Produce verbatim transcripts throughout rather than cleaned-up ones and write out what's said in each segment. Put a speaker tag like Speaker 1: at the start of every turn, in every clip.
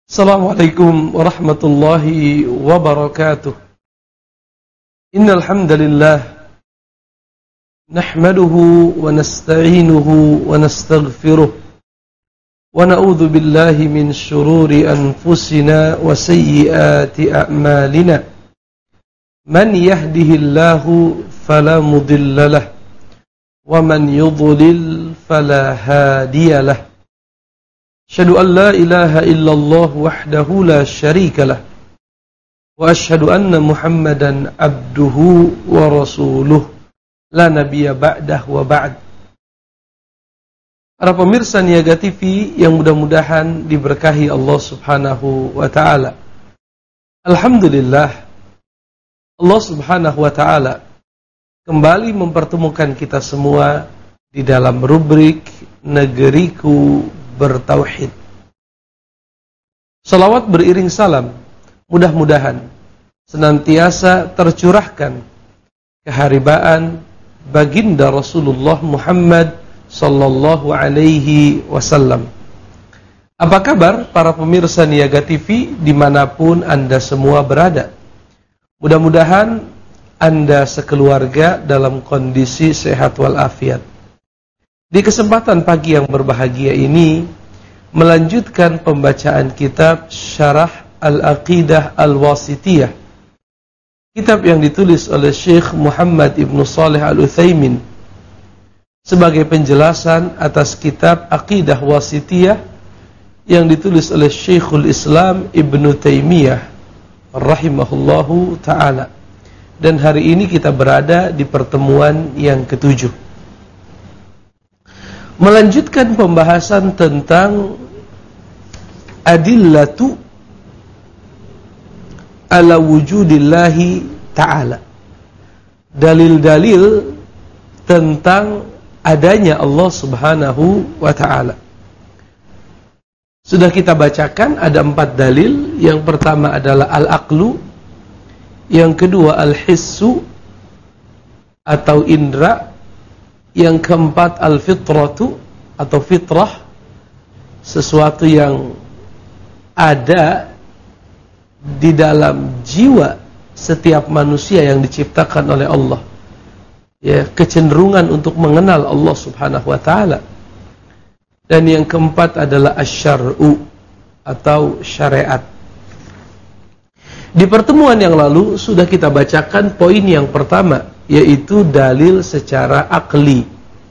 Speaker 1: Assalamualaikum warahmatullahi wabarakatuh. Innal hamdalillah nahmaduhu wa nasta'inuhu wa nastaghfiruh wa na'udzu billahi min shururi anfusina wa sayyiati a'malina. Man yahdihillahu fala mudilla lahu wa man yudlil fala hadiya lahu. Asyhadu an la ilaha illallah wahdahu la syarika lah wa asyhadu anna Muhammadan abduhu wa rasuluh la nabiyya ba'dah wa ba'd. Para pemirsa Niaga T V yang mudah-mudahan diberkahi Allah Subhanahu wa taala. Alhamdulillah, Allah Subhanahu wa taala kembali mempertemukan kita semua di dalam rubrik Negeriku Bertauhid. Salawat beriring salam mudah-mudahan senantiasa tercurahkan keharibaan baginda Rasulullah Muhammad sallallahu alaihi wasallam. Apa kabar para pemirsa Niaga T V dimanapun Anda semua berada? Mudah-mudahan Anda sekeluarga dalam kondisi sehat walafiat. Di kesempatan pagi yang berbahagia ini, melanjutkan pembacaan kitab Syarah Al-Aqidah Al-Wasithiyah, kitab yang ditulis oleh Syekh Muhammad Ibn Shalih Al-Utsaimin sebagai penjelasan atas kitab Aqidah Wasithiyah yang ditulis oleh Syekhul Islam Ibn Taimiyah rahimahullahu ta'ala. Dan hari ini kita berada di pertemuan yang ketujuh, melanjutkan pembahasan tentang adillatu ala wujudillahi ta'ala, dalil-dalil tentang adanya Allah Subhanahu wa ta'ala. Sudah kita bacakan ada empat dalil. Yang pertama adalah al-aqlu, yang kedua al-hissu atau indra, yang keempat al-fitratu atau fitrah, sesuatu yang ada di dalam jiwa setiap manusia yang diciptakan oleh Allah, ya, kecenderungan untuk mengenal Allah Subhanahu wa taala. Dan yang keempat adalah asy-syar'u atau syariat. Di pertemuan yang lalu sudah kita bacakan poin yang pertama, yaitu dalil secara akli.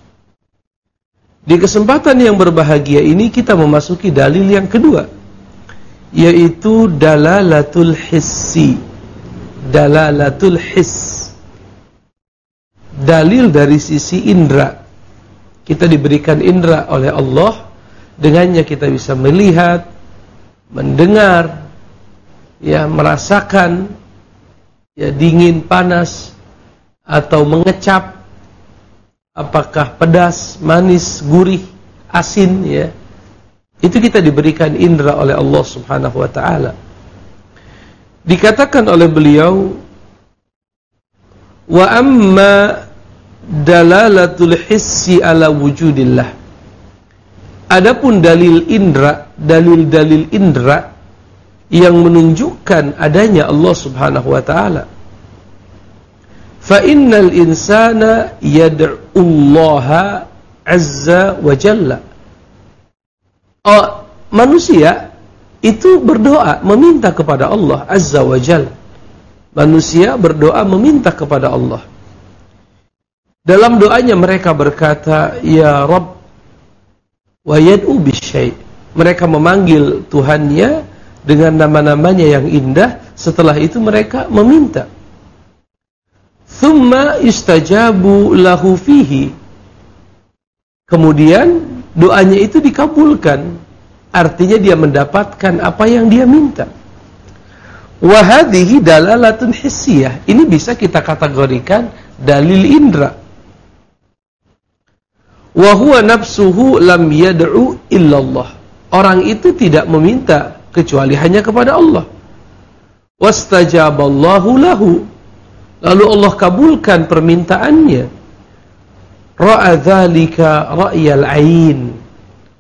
Speaker 1: Di kesempatan yang berbahagia ini kita memasuki dalil yang kedua, yaitu dalalatul hissi. Dalalatul hiss, dalil dari sisi indra. Kita diberikan indra oleh Allah, dengannya kita bisa melihat, mendengar, ya, merasakan, ya, dingin, panas, atau mengecap, apakah pedas, manis, gurih, asin, ya. Itu kita diberikan indra oleh Allah Subhanahu wa taala. Dikatakan oleh beliau, wa amma dalalatul hissi ala wujudillah. Adapun dalil indra, dalil-dalil indra yang menunjukkan adanya Allah Subhanahu wa taala, fa innal insana yad'ullaha azza wa jalla. Oh, manusia itu berdoa meminta kepada Allah azza wa jalla. Manusia berdoa meminta kepada Allah. Dalam doanya mereka berkata, ya Rabb, wa yad'u bisyai'. Mereka memanggil Tuhannya dengan nama-namanya yang indah. Setelah itu mereka meminta. Thumma istajabu lahu fihi. Kemudian doanya itu dikabulkan. Artinya dia mendapatkan apa yang dia minta. Wa hadhihi dalalatun hissiyah. Ini bisa kita kategorikan dalil indra. Wa huwa nafsuhu lam yad'u illallah. Orang itu tidak meminta kecuali hanya kepada Allah. Wastajaballahu lahu. Lalu Allah kabulkan permintaannya. Ra'a dzalika ra'yal 'ain.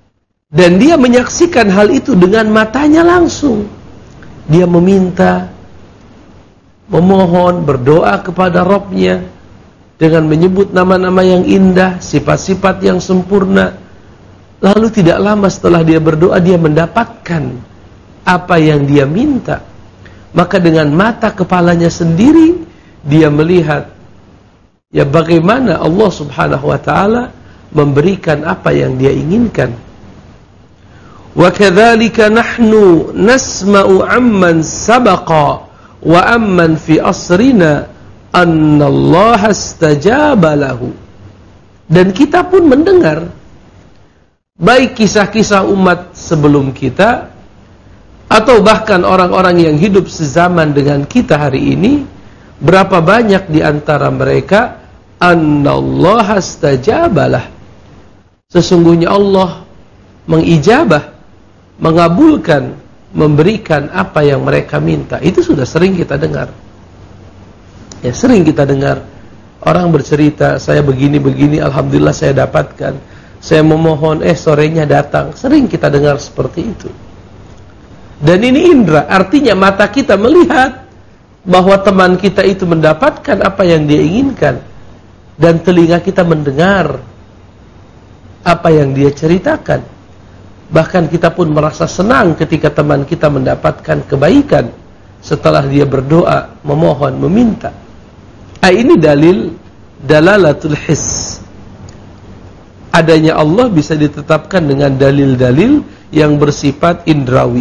Speaker 1: Dan dia menyaksikan hal itu dengan matanya langsung. Dia meminta, memohon, berdoa kepada Rabb-nya dengan menyebut nama-nama yang indah, sifat-sifat yang sempurna. Lalu tidak lama setelah dia berdoa, dia mendapatkan apa yang dia minta. Maka dengan mata kepalanya sendiri dia melihat ya bagaimana Allah Subhanahu wa taala memberikan apa yang dia inginkan. Wa kadzalika nahnu nasma'u amman sabaqa wa amman fi asrina annallaha istajaba lahu. Dan kita pun mendengar baik kisah-kisah umat sebelum kita atau bahkan orang-orang yang hidup sezaman dengan kita hari ini, berapa banyak di antara mereka annallaha istajaba lah. Sesungguhnya Allah mengijabah, mengabulkan, memberikan apa yang mereka minta. Itu sudah sering kita dengar. Ya, sering kita dengar orang bercerita, saya begini-begini, alhamdulillah saya dapatkan. Saya memohon, eh sorenya datang. Sering kita dengar seperti itu. Dan ini indra, artinya mata kita melihat bahwa teman kita itu mendapatkan apa yang dia inginkan. Dan telinga kita mendengar apa yang dia ceritakan. Bahkan kita pun merasa senang ketika teman kita mendapatkan kebaikan setelah dia berdoa, memohon, meminta. Ah, ini dalil dalalatul his. Adanya Allah bisa ditetapkan dengan dalil-dalil yang bersifat indrawi.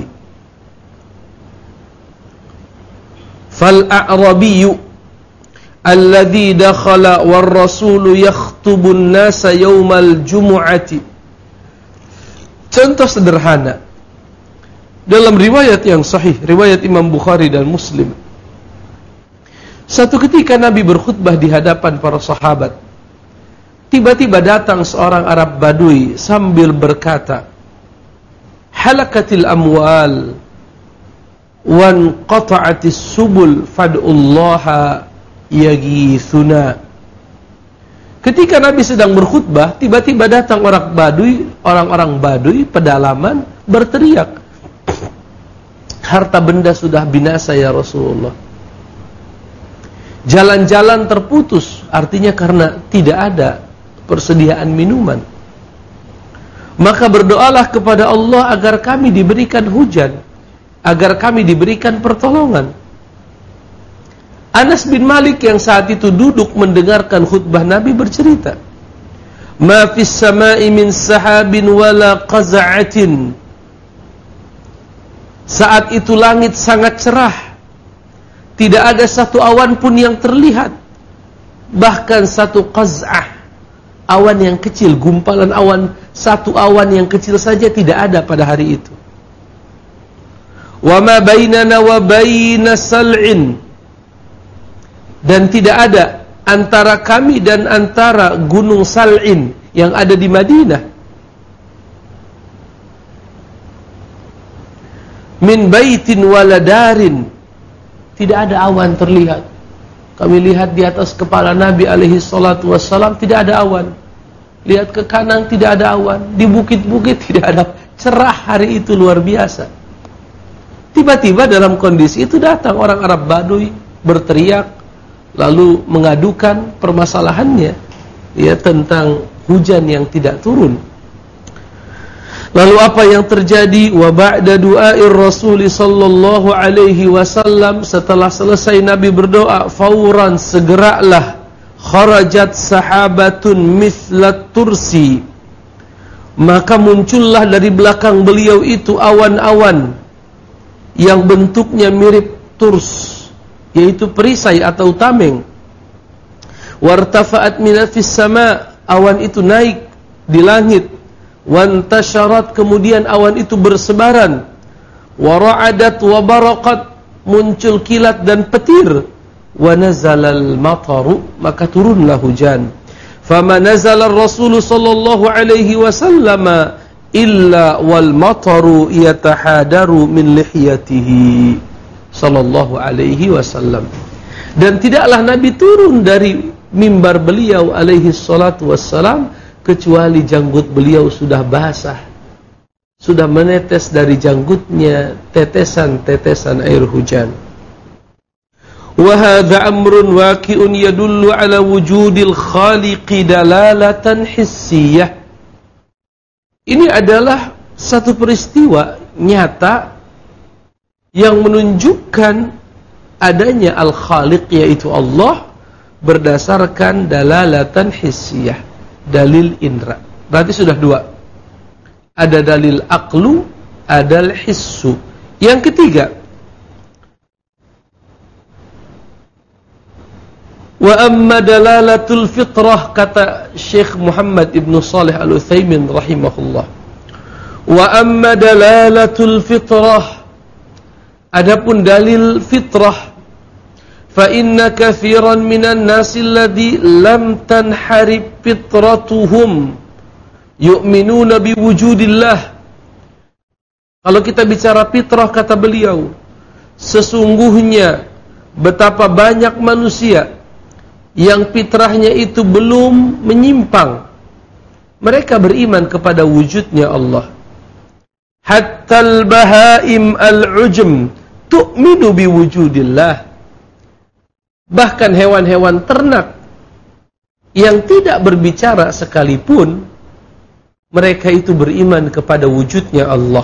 Speaker 1: Fal a'rabiyyu alladhi dakhala war rasulu yakhtubun nasa yaumal jumu'ati. Contoh sederhana dalam riwayat yang sahih, riwayat Imam Bukhari dan Muslim. Satu ketika Nabi berkhutbah di hadapan para sahabat. Tiba-tiba datang seorang Arab Badui sambil berkata, halakatil amwal wan qata'atis subul fad'ullaha yaghithuna. Ketika Nabi sedang berkhutbah, tiba-tiba datang orang Badui, orang-orang Badui pedalaman berteriak, harta benda sudah binasa ya Rasulullah. Jalan-jalan terputus, artinya karena tidak ada persediaan minuman. Maka berdoalah kepada Allah agar kami diberikan hujan, agar kami diberikan pertolongan. Anas bin Malik yang saat itu duduk mendengarkan khutbah Nabi bercerita, ma fis sama'i min sahabin wala qaza'atin. Saat itu langit sangat cerah, tidak ada satu awan pun yang terlihat, bahkan satu qaz'ah, awan yang kecil, gumpalan awan, satu awan yang kecil saja tidak ada pada hari itu. Wa ma bainana wa baina sal'in, dan tidak ada antara kami dan antara gunung Sal'in yang ada di Madinah. Min baitin waladarin, tidak ada awan terlihat. Kami lihat di atas kepala Nabi alaihi salatu wassalam tidak ada awan. Lihat ke kanan tidak ada awan. Di bukit-bukit tidak ada. Cerah hari itu luar biasa. Tiba-tiba dalam kondisi itu datang orang Arab Badui berteriak, lalu mengadukan permasalahannya ya tentang hujan yang tidak turun. Lalu apa yang terjadi? Wa ba'da du'air Rasul sallallahu alaihi wasallam, setelah selesai Nabi berdoa, fauran segeralah kharajat sahabatun mithlat tursi, maka muncullah dari belakang beliau itu awan-awan yang bentuknya mirip turs, yaitu perisai atau tameng. Wartafa'at minafis sama, awan itu naik di langit. Wantasyarat, kemudian awan itu bersebaran. Wara'adat wabaraqat, muncul kilat dan petir. Wanazalal mataru, maka turunlah hujan. Fama nazala Rasul sallallahu alaihi wasallam illa wal mataru yatahadaru min lihiyatihi sallallahu alaihi wasallam. Dan tidaklah Nabi turun dari mimbar beliau alaihi salatu wassalam kecuali janggut beliau sudah basah sudah menetes dari janggutnya tetesan-tetesan air hujan. Wa hadza amrun waqi'un yadullu ala wujudil khaliqi dalalatan hissiyah. Ini adalah satu peristiwa nyata yang menunjukkan adanya al-khaliq, yaitu Allah, berdasarkan dalalatan hissiyah, dalil indra. Berarti sudah dua. Ada dalil aqlu, ada hissu. Yang ketiga, wa amma dalalatul fitrah, kata Syekh Muhammad Ibn Salih Al-Utsaimin rahimahullah. Wa amma dalalatul fitrah, adapun dalil fitrah, fa inna katsiran minan nasi alladhi lam tanharib fitratuhum yu'minuna biwujudillah. Kalau kita bicara fitrah, kata beliau, sesungguhnya betapa banyak manusia yang fitrahnya itu belum menyimpang. Mereka beriman kepada wujudnya Allah. Hatta al-bahaim al-ujum tu'minu biwujudillah. Bahkan hewan-hewan ternak yang tidak berbicara sekalipun, mereka itu beriman kepada wujudnya Allah.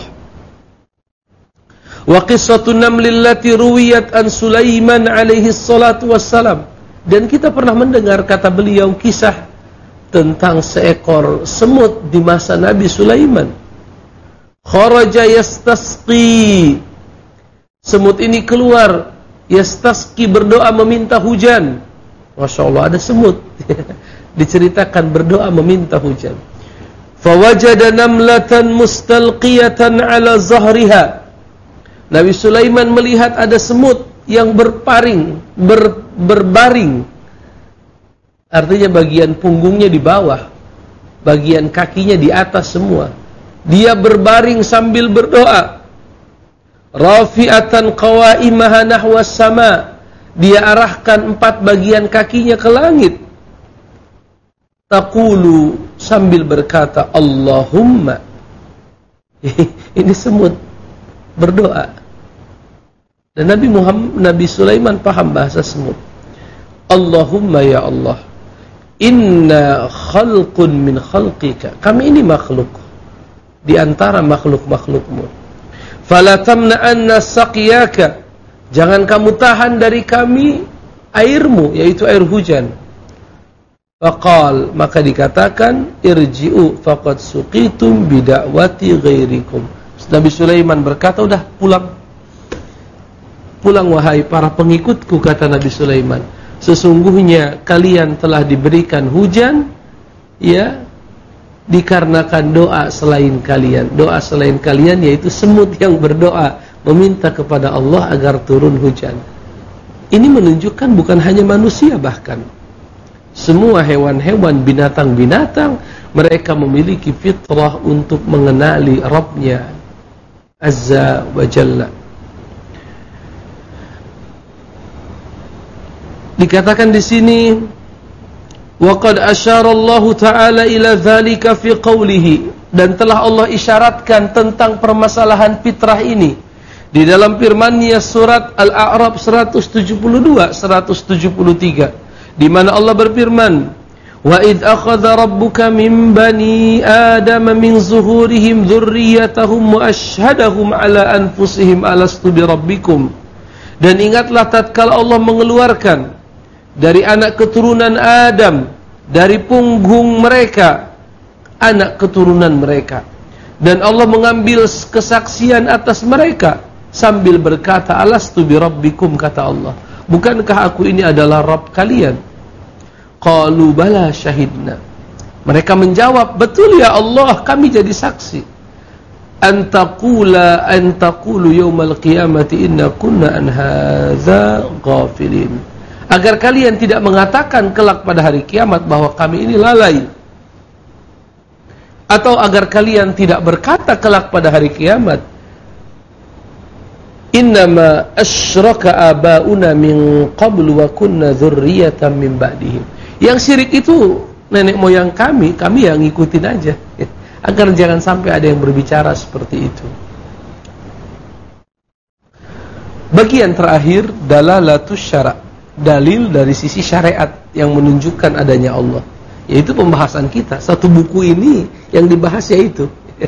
Speaker 1: Wa qissatun namlil lati ruwiyat an Sulaiman alaihi salatu wassalam. Dan kita pernah mendengar, kata beliau, kisah tentang seekor semut di masa Nabi Sulaiman. Kharaja yastasqi. Semut ini keluar, yastasqi, berdoa meminta hujan. Masya Allah, ada semut diceritakan berdoa meminta hujan. Fawajada namlatan mustalqiyatan ala zahriha. Nabi Sulaiman melihat ada semut yang berparing, ber, berbaring. Artinya bagian punggungnya di bawah, bagian kakinya di atas semua. Dia berbaring sambil berdoa. Rafi'atan qawaimaha nahwas sama. Dia arahkan empat bagian kakinya ke langit. Taqulu, sambil berkata, Allahumma. Ini semut berdoa. Dan Nabi Muhammad, Nabi Sulaiman paham bahasa semut. Allahumma, ya Allah, inna khalqun min khalqika. Kami ini makhluk di antara makhluk-makhlukmu. Fala tamna'anna saqiyaka. Jangan kamu tahan dari kami airmu, yaitu air hujan. Faqal, maka dikatakan, irji'u faqad suqitum bida'wati ghairikum. Nabi Sulaiman berkata, udah pulang. Pulang wahai para pengikutku, kata Nabi Sulaiman. Sesungguhnya kalian telah diberikan hujan, ya, dikarenakan doa selain kalian. Doa selain kalian yaitu semut yang berdoa meminta kepada Allah agar turun hujan. Ini menunjukkan bukan hanya manusia, bahkan semua hewan-hewan, binatang-binatang, mereka memiliki fitrah untuk mengenali Rabbnya Azza wa Jalla. Dikatakan di sini, waqad asyara Allah Ta'ala ila dzalika fi qawlihi, dan telah Allah isyaratkan tentang permasalahan fitrah ini di dalam firman-Nya surat Al-A'raf seratus tujuh puluh dua seratus tujuh puluh tiga, di mana Allah berfirman, wa id akhadha rabbuka min bani adama min zuhurihim dzurriyyatahum wa ashhadahum ala anfusihim alastu birabbikum. Dan ingatlah tatkala Allah mengeluarkan dari anak keturunan Adam, dari punggung mereka, anak keturunan mereka, dan Allah mengambil kesaksian atas mereka sambil berkata, alastu birabbikum, kata Allah, bukankah aku ini adalah Rabb kalian? Qalu bala syahidna. Mereka menjawab, betul ya Allah, kami jadi saksi. Antaqula antaqulu yaumal qiyamati inna kunna an hadza ghafilin. Agar kalian tidak mengatakan kelak pada hari kiamat bahwa kami ini lalai. Atau agar kalian tidak berkata kelak pada hari kiamat, innama asyraka abauna min qablu wa kunna dzurriyyatan min ba'dihim. Yang syirik itu nenek moyang kami, kami yang ngikutin aja. agar jangan sampai ada yang berbicara seperti itu. Bagian terakhir, dalalatus syara', dalil dari sisi syariat yang menunjukkan adanya Allah, yaitu pembahasan kita. Satu buku ini yang dibahas yaitu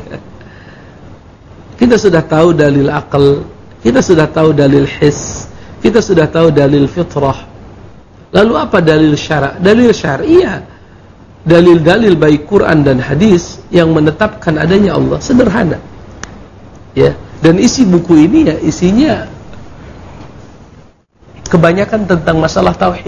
Speaker 1: kita sudah tahu dalil akal, kita sudah tahu dalil his, kita sudah tahu dalil fitrah. Lalu apa dalil syara'? Dalil syariah, dalil-dalil baik Quran dan hadis yang menetapkan adanya Allah, sederhana. Ya, dan isi buku ini ya isinya kebanyakan tentang masalah tauhid.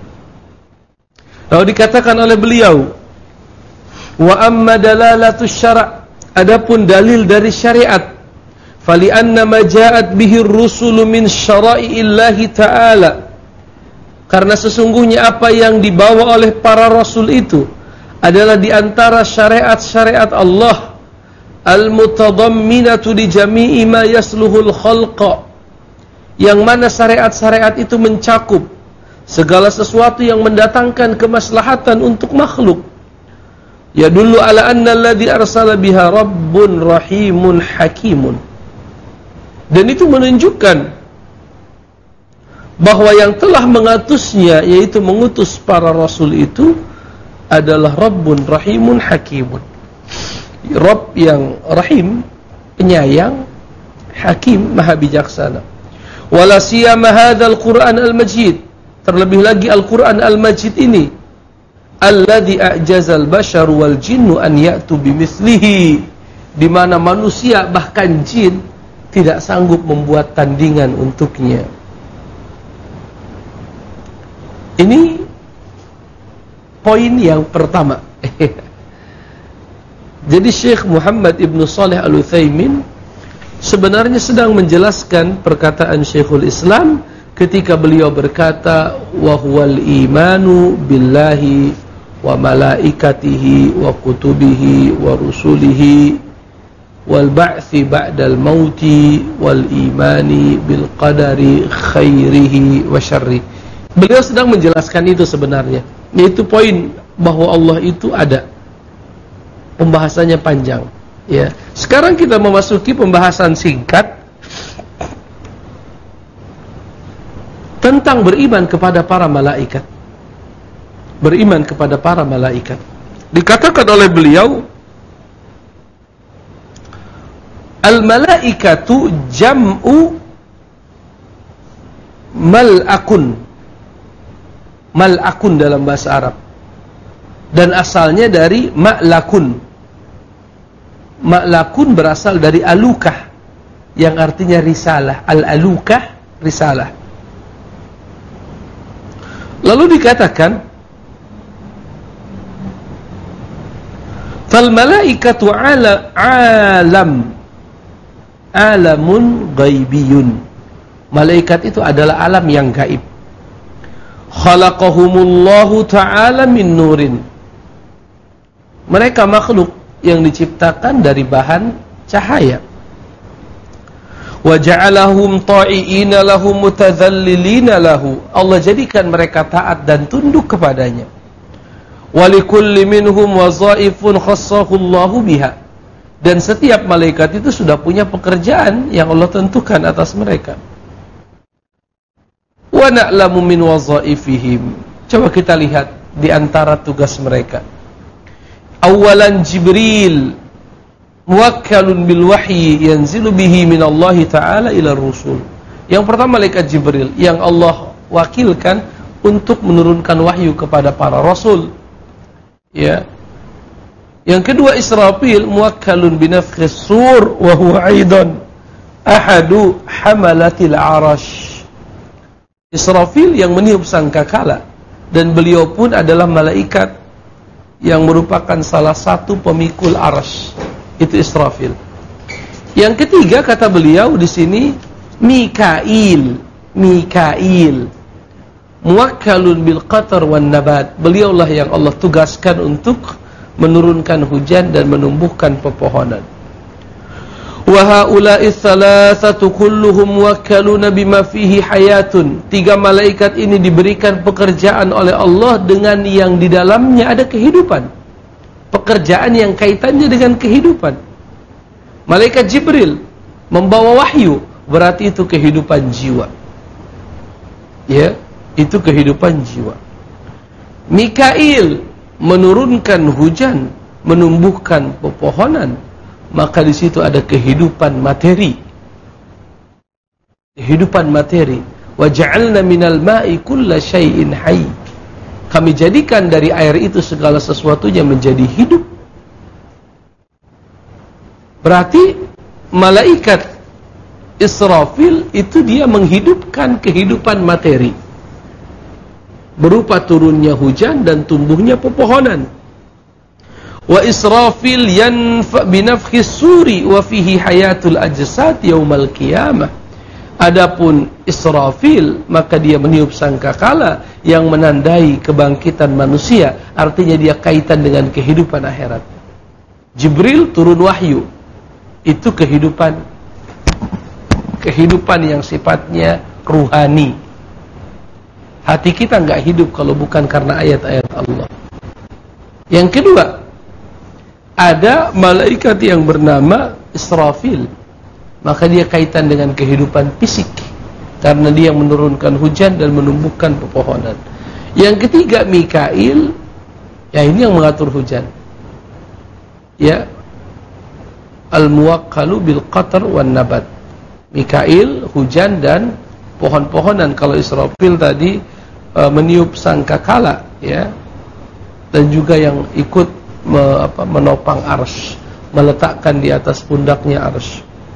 Speaker 1: Lalu dikatakan oleh beliau, wa amma dalalatus syara', adapun dalil dari syariat, fali anna ma ja'at bihi ar-rusulu min syara'illahi ta'ala, karena sesungguhnya apa yang dibawa oleh para rasul itu adalah di antara syariat-syariat Allah, al-mutadamminatu li jami'i ma yasluhul khalqa, yang mana syariat-syariat itu mencakup segala sesuatu yang mendatangkan kemaslahatan untuk makhluk. Ya dulu ala anna alladhi arsala biha rabbun rahimun hakimun. Dan itu menunjukkan bahwa yang telah mengutusnya, yaitu mengutus para rasul itu adalah rabbun rahimun hakimun. Rabb yang rahim, penyayang, hakim, maha bijaksana. Wala siyama hadzal Qur'an al-Majid, terlebih lagi Al-Qur'an al-Majid ini, alladzi a'jazal bashar wal jinnu an ya'tu bimithlihi, di mana manusia bahkan jin tidak sanggup membuat tandingan untuknya. Ini poin yang pertama. Jadi Syekh Muhammad Ibn Shalih Al-Utsaimin sebenarnya sedang menjelaskan perkataan Syekhul Islam ketika beliau berkata, wa huwal imanu billahi wa malaikatihi wa kutubihi wa rusulihi wal ba'thi ba'dal mauti wal imani bil qadari khairihi wa syarri. Beliau sedang menjelaskan itu sebenarnya, yaitu poin bahwa Allah itu ada. Pembahasannya panjang, ya. Sekarang kita memasuki pembahasan singkat tentang beriman kepada para malaikat. Beriman kepada para malaikat. Dikatakan oleh beliau, al-malaikatu jam'u mal'akun. Mal'akun dalam bahasa Arab. Dan asalnya dari ma'lakun. Ma'lakun berasal dari alukah, yang artinya risalah. Al-alukah, risalah. Lalu dikatakan, fal malaikatu ala alam, alamun ghaibiyun. Malaikat itu adalah alam yang gaib. Khalaqahumullahu ta'ala min nurin. Mereka makhluk yang diciptakan dari bahan cahaya. Wa ja'alahum ta'iina lahum mutadzallilina lahu. Allah jadikan mereka taat dan tunduk kepadanya. Wa likulli minhum wazaifun khassahu Allahu biha. Dan setiap malaikat itu sudah punya pekerjaan yang Allah tentukan atas mereka. Wa na'lamu min wazaifihim. Coba kita lihat di antara tugas mereka. Awalan Jibril muwakkalun bil wahyi yanzilu bihi min Allah Ta'ala ila rusul. Yang pertama malaikat Jibril yang Allah wakilkan untuk menurunkan wahyu kepada para rasul. Ya. Yang kedua Israfil muwakkalun binafkhis sur wa huwa aidan ahadu hamalatil arash. Israfil yang meniup sangkakala, dan beliau pun adalah malaikat yang merupakan salah satu pemikul arash. Itu Israfil. Yang ketiga kata beliau di sini Mikail. Mikail muwakkalun bil qatar wan nabat. Beliaulah yang Allah tugaskan untuk menurunkan hujan dan menumbuhkan pepohonan. Wa haula'i tsalatsatu kulluhum muwakkaluna bima fihi hayatun. Tiga malaikat ini diberikan pekerjaan oleh Allah dengan yang di dalamnya ada kehidupan. pekerjaan yang kaitannya dengan kehidupan. Malaikat Jibril membawa wahyu, berarti itu kehidupan jiwa. Ya, itu kehidupan jiwa. Mikail menurunkan hujan, menumbuhkan pepohonan, maka di situ ada kehidupan materi. Kehidupan materi. Wa ja'alna minal ma'i kulla syai'in hayy. Kami jadikan dari air itu segala sesuatunya menjadi hidup. Berarti malaikat Israfil itu dia menghidupkan kehidupan materi berupa turunnya hujan dan tumbuhnya pepohonan. Wa Israfil yanfa binafkhis suri wa fihi hayatul ajsad yaumal qiyamah. Adapun Israfil, maka dia meniup sangkakala yang menandai kebangkitan manusia, artinya dia kaitan dengan kehidupan akhirat. Jibril turun wahyu, itu kehidupan kehidupan yang sifatnya ruhani. Hati kita enggak hidup kalau bukan karena ayat-ayat Allah. Yang kedua, ada malaikat yang bernama Israfil, maka dia kaitan dengan kehidupan fisik karena dia menurunkan hujan dan menumbuhkan pepohonan. Yang ketiga, Mikail, ya ini yang mengatur hujan. Ya, al-muwakkalu bil qatar wan nabat. Mikail, hujan dan pohon-pohonan. Kalau Israfil tadi e, meniup sangkakala, ya, dan juga yang ikut me, apa, menopang arsy, meletakkan di atas pundaknya arsy.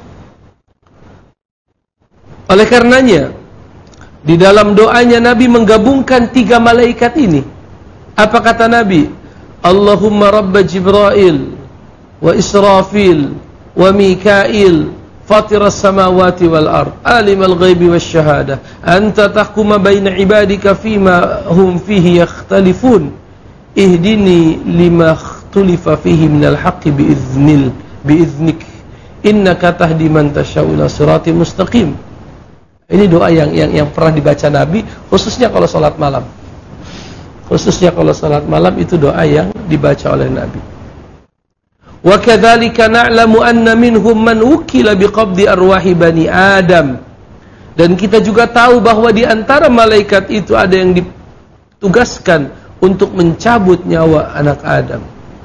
Speaker 1: Oleh karenanya, di dalam doanya Nabi menggabungkan tiga malaikat ini. Apa kata Nabi? Allahumma rabba Jibril wa Israfil wa Mikail Fatir as-samawati wal ard, alimul ghaibi wasyahadah, anta tahkuma baina ibadika fima hum fihi yakhtalifun, ihdini lima ikhtulifa fihi minal haqqi biiznil biiznik, innaka tahdi man tasya'u ila siratim mustaqim. Ini doa yang yang yang pernah dibaca Nabi, khususnya kalau salat malam. Khususnya kalau salat malam itu doa yang dibaca oleh Nabi. Wa kadzalika na'lamu anna minhum man wukila biqabdi arwahi bani Adam. Dan kita juga tahu bahwa di antara malaikat itu ada yang ditugaskan untuk mencabut nyawa anak Adam.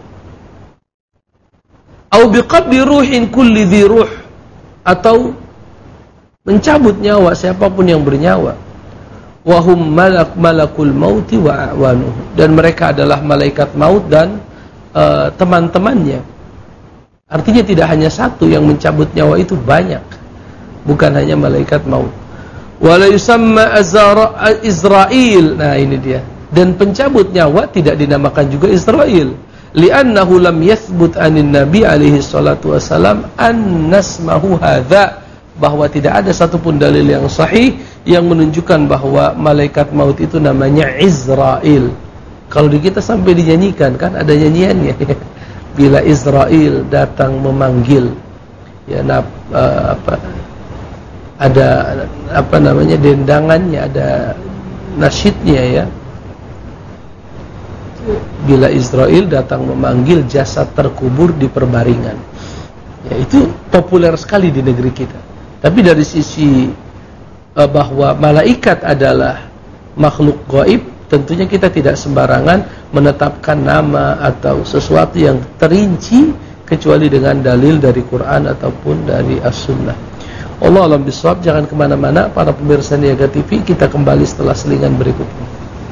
Speaker 1: Au biqabdi ruhin kulli dhi ruh, atau mencabut nyawa siapapun yang bernyawa. Wa hum malak malakul mauti wa a'wanuhu. Dan mereka adalah malaikat maut dan uh, teman-temannya. Artinya tidak hanya satu yang mencabut nyawa, itu banyak, bukan hanya malaikat maut. Wala yusamma Israil. Nah ini dia. Dan pencabut nyawa tidak dinamakan juga Israil, li'annahu lam yathbut anin Nabi alaihi salatu wasalam an nasmahu hadza, bahwa tidak ada satupun dalil yang sahih yang menunjukkan bahwa malaikat maut itu namanya Israil. Kalau di kita sampai dinyanyikan kan, ada nyanyiannya. Bila Israel datang memanggil, ya, nap, uh, apa, ada apa namanya dendangannya, ada nasyidnya, ya. Bila Israel datang memanggil jasad terkubur di perbaringan, ya, itu populer sekali di negeri kita. Tapi dari sisi uh, bahwa malaikat adalah makhluk gaib, tentunya kita tidak sembarangan menetapkan nama atau sesuatu yang terinci kecuali dengan dalil dari Quran ataupun dari As-Sunnah. Allah alam bisawab. Jangan kemana-mana para pemirsa Niaga T V, kita kembali setelah selingan berikut ini.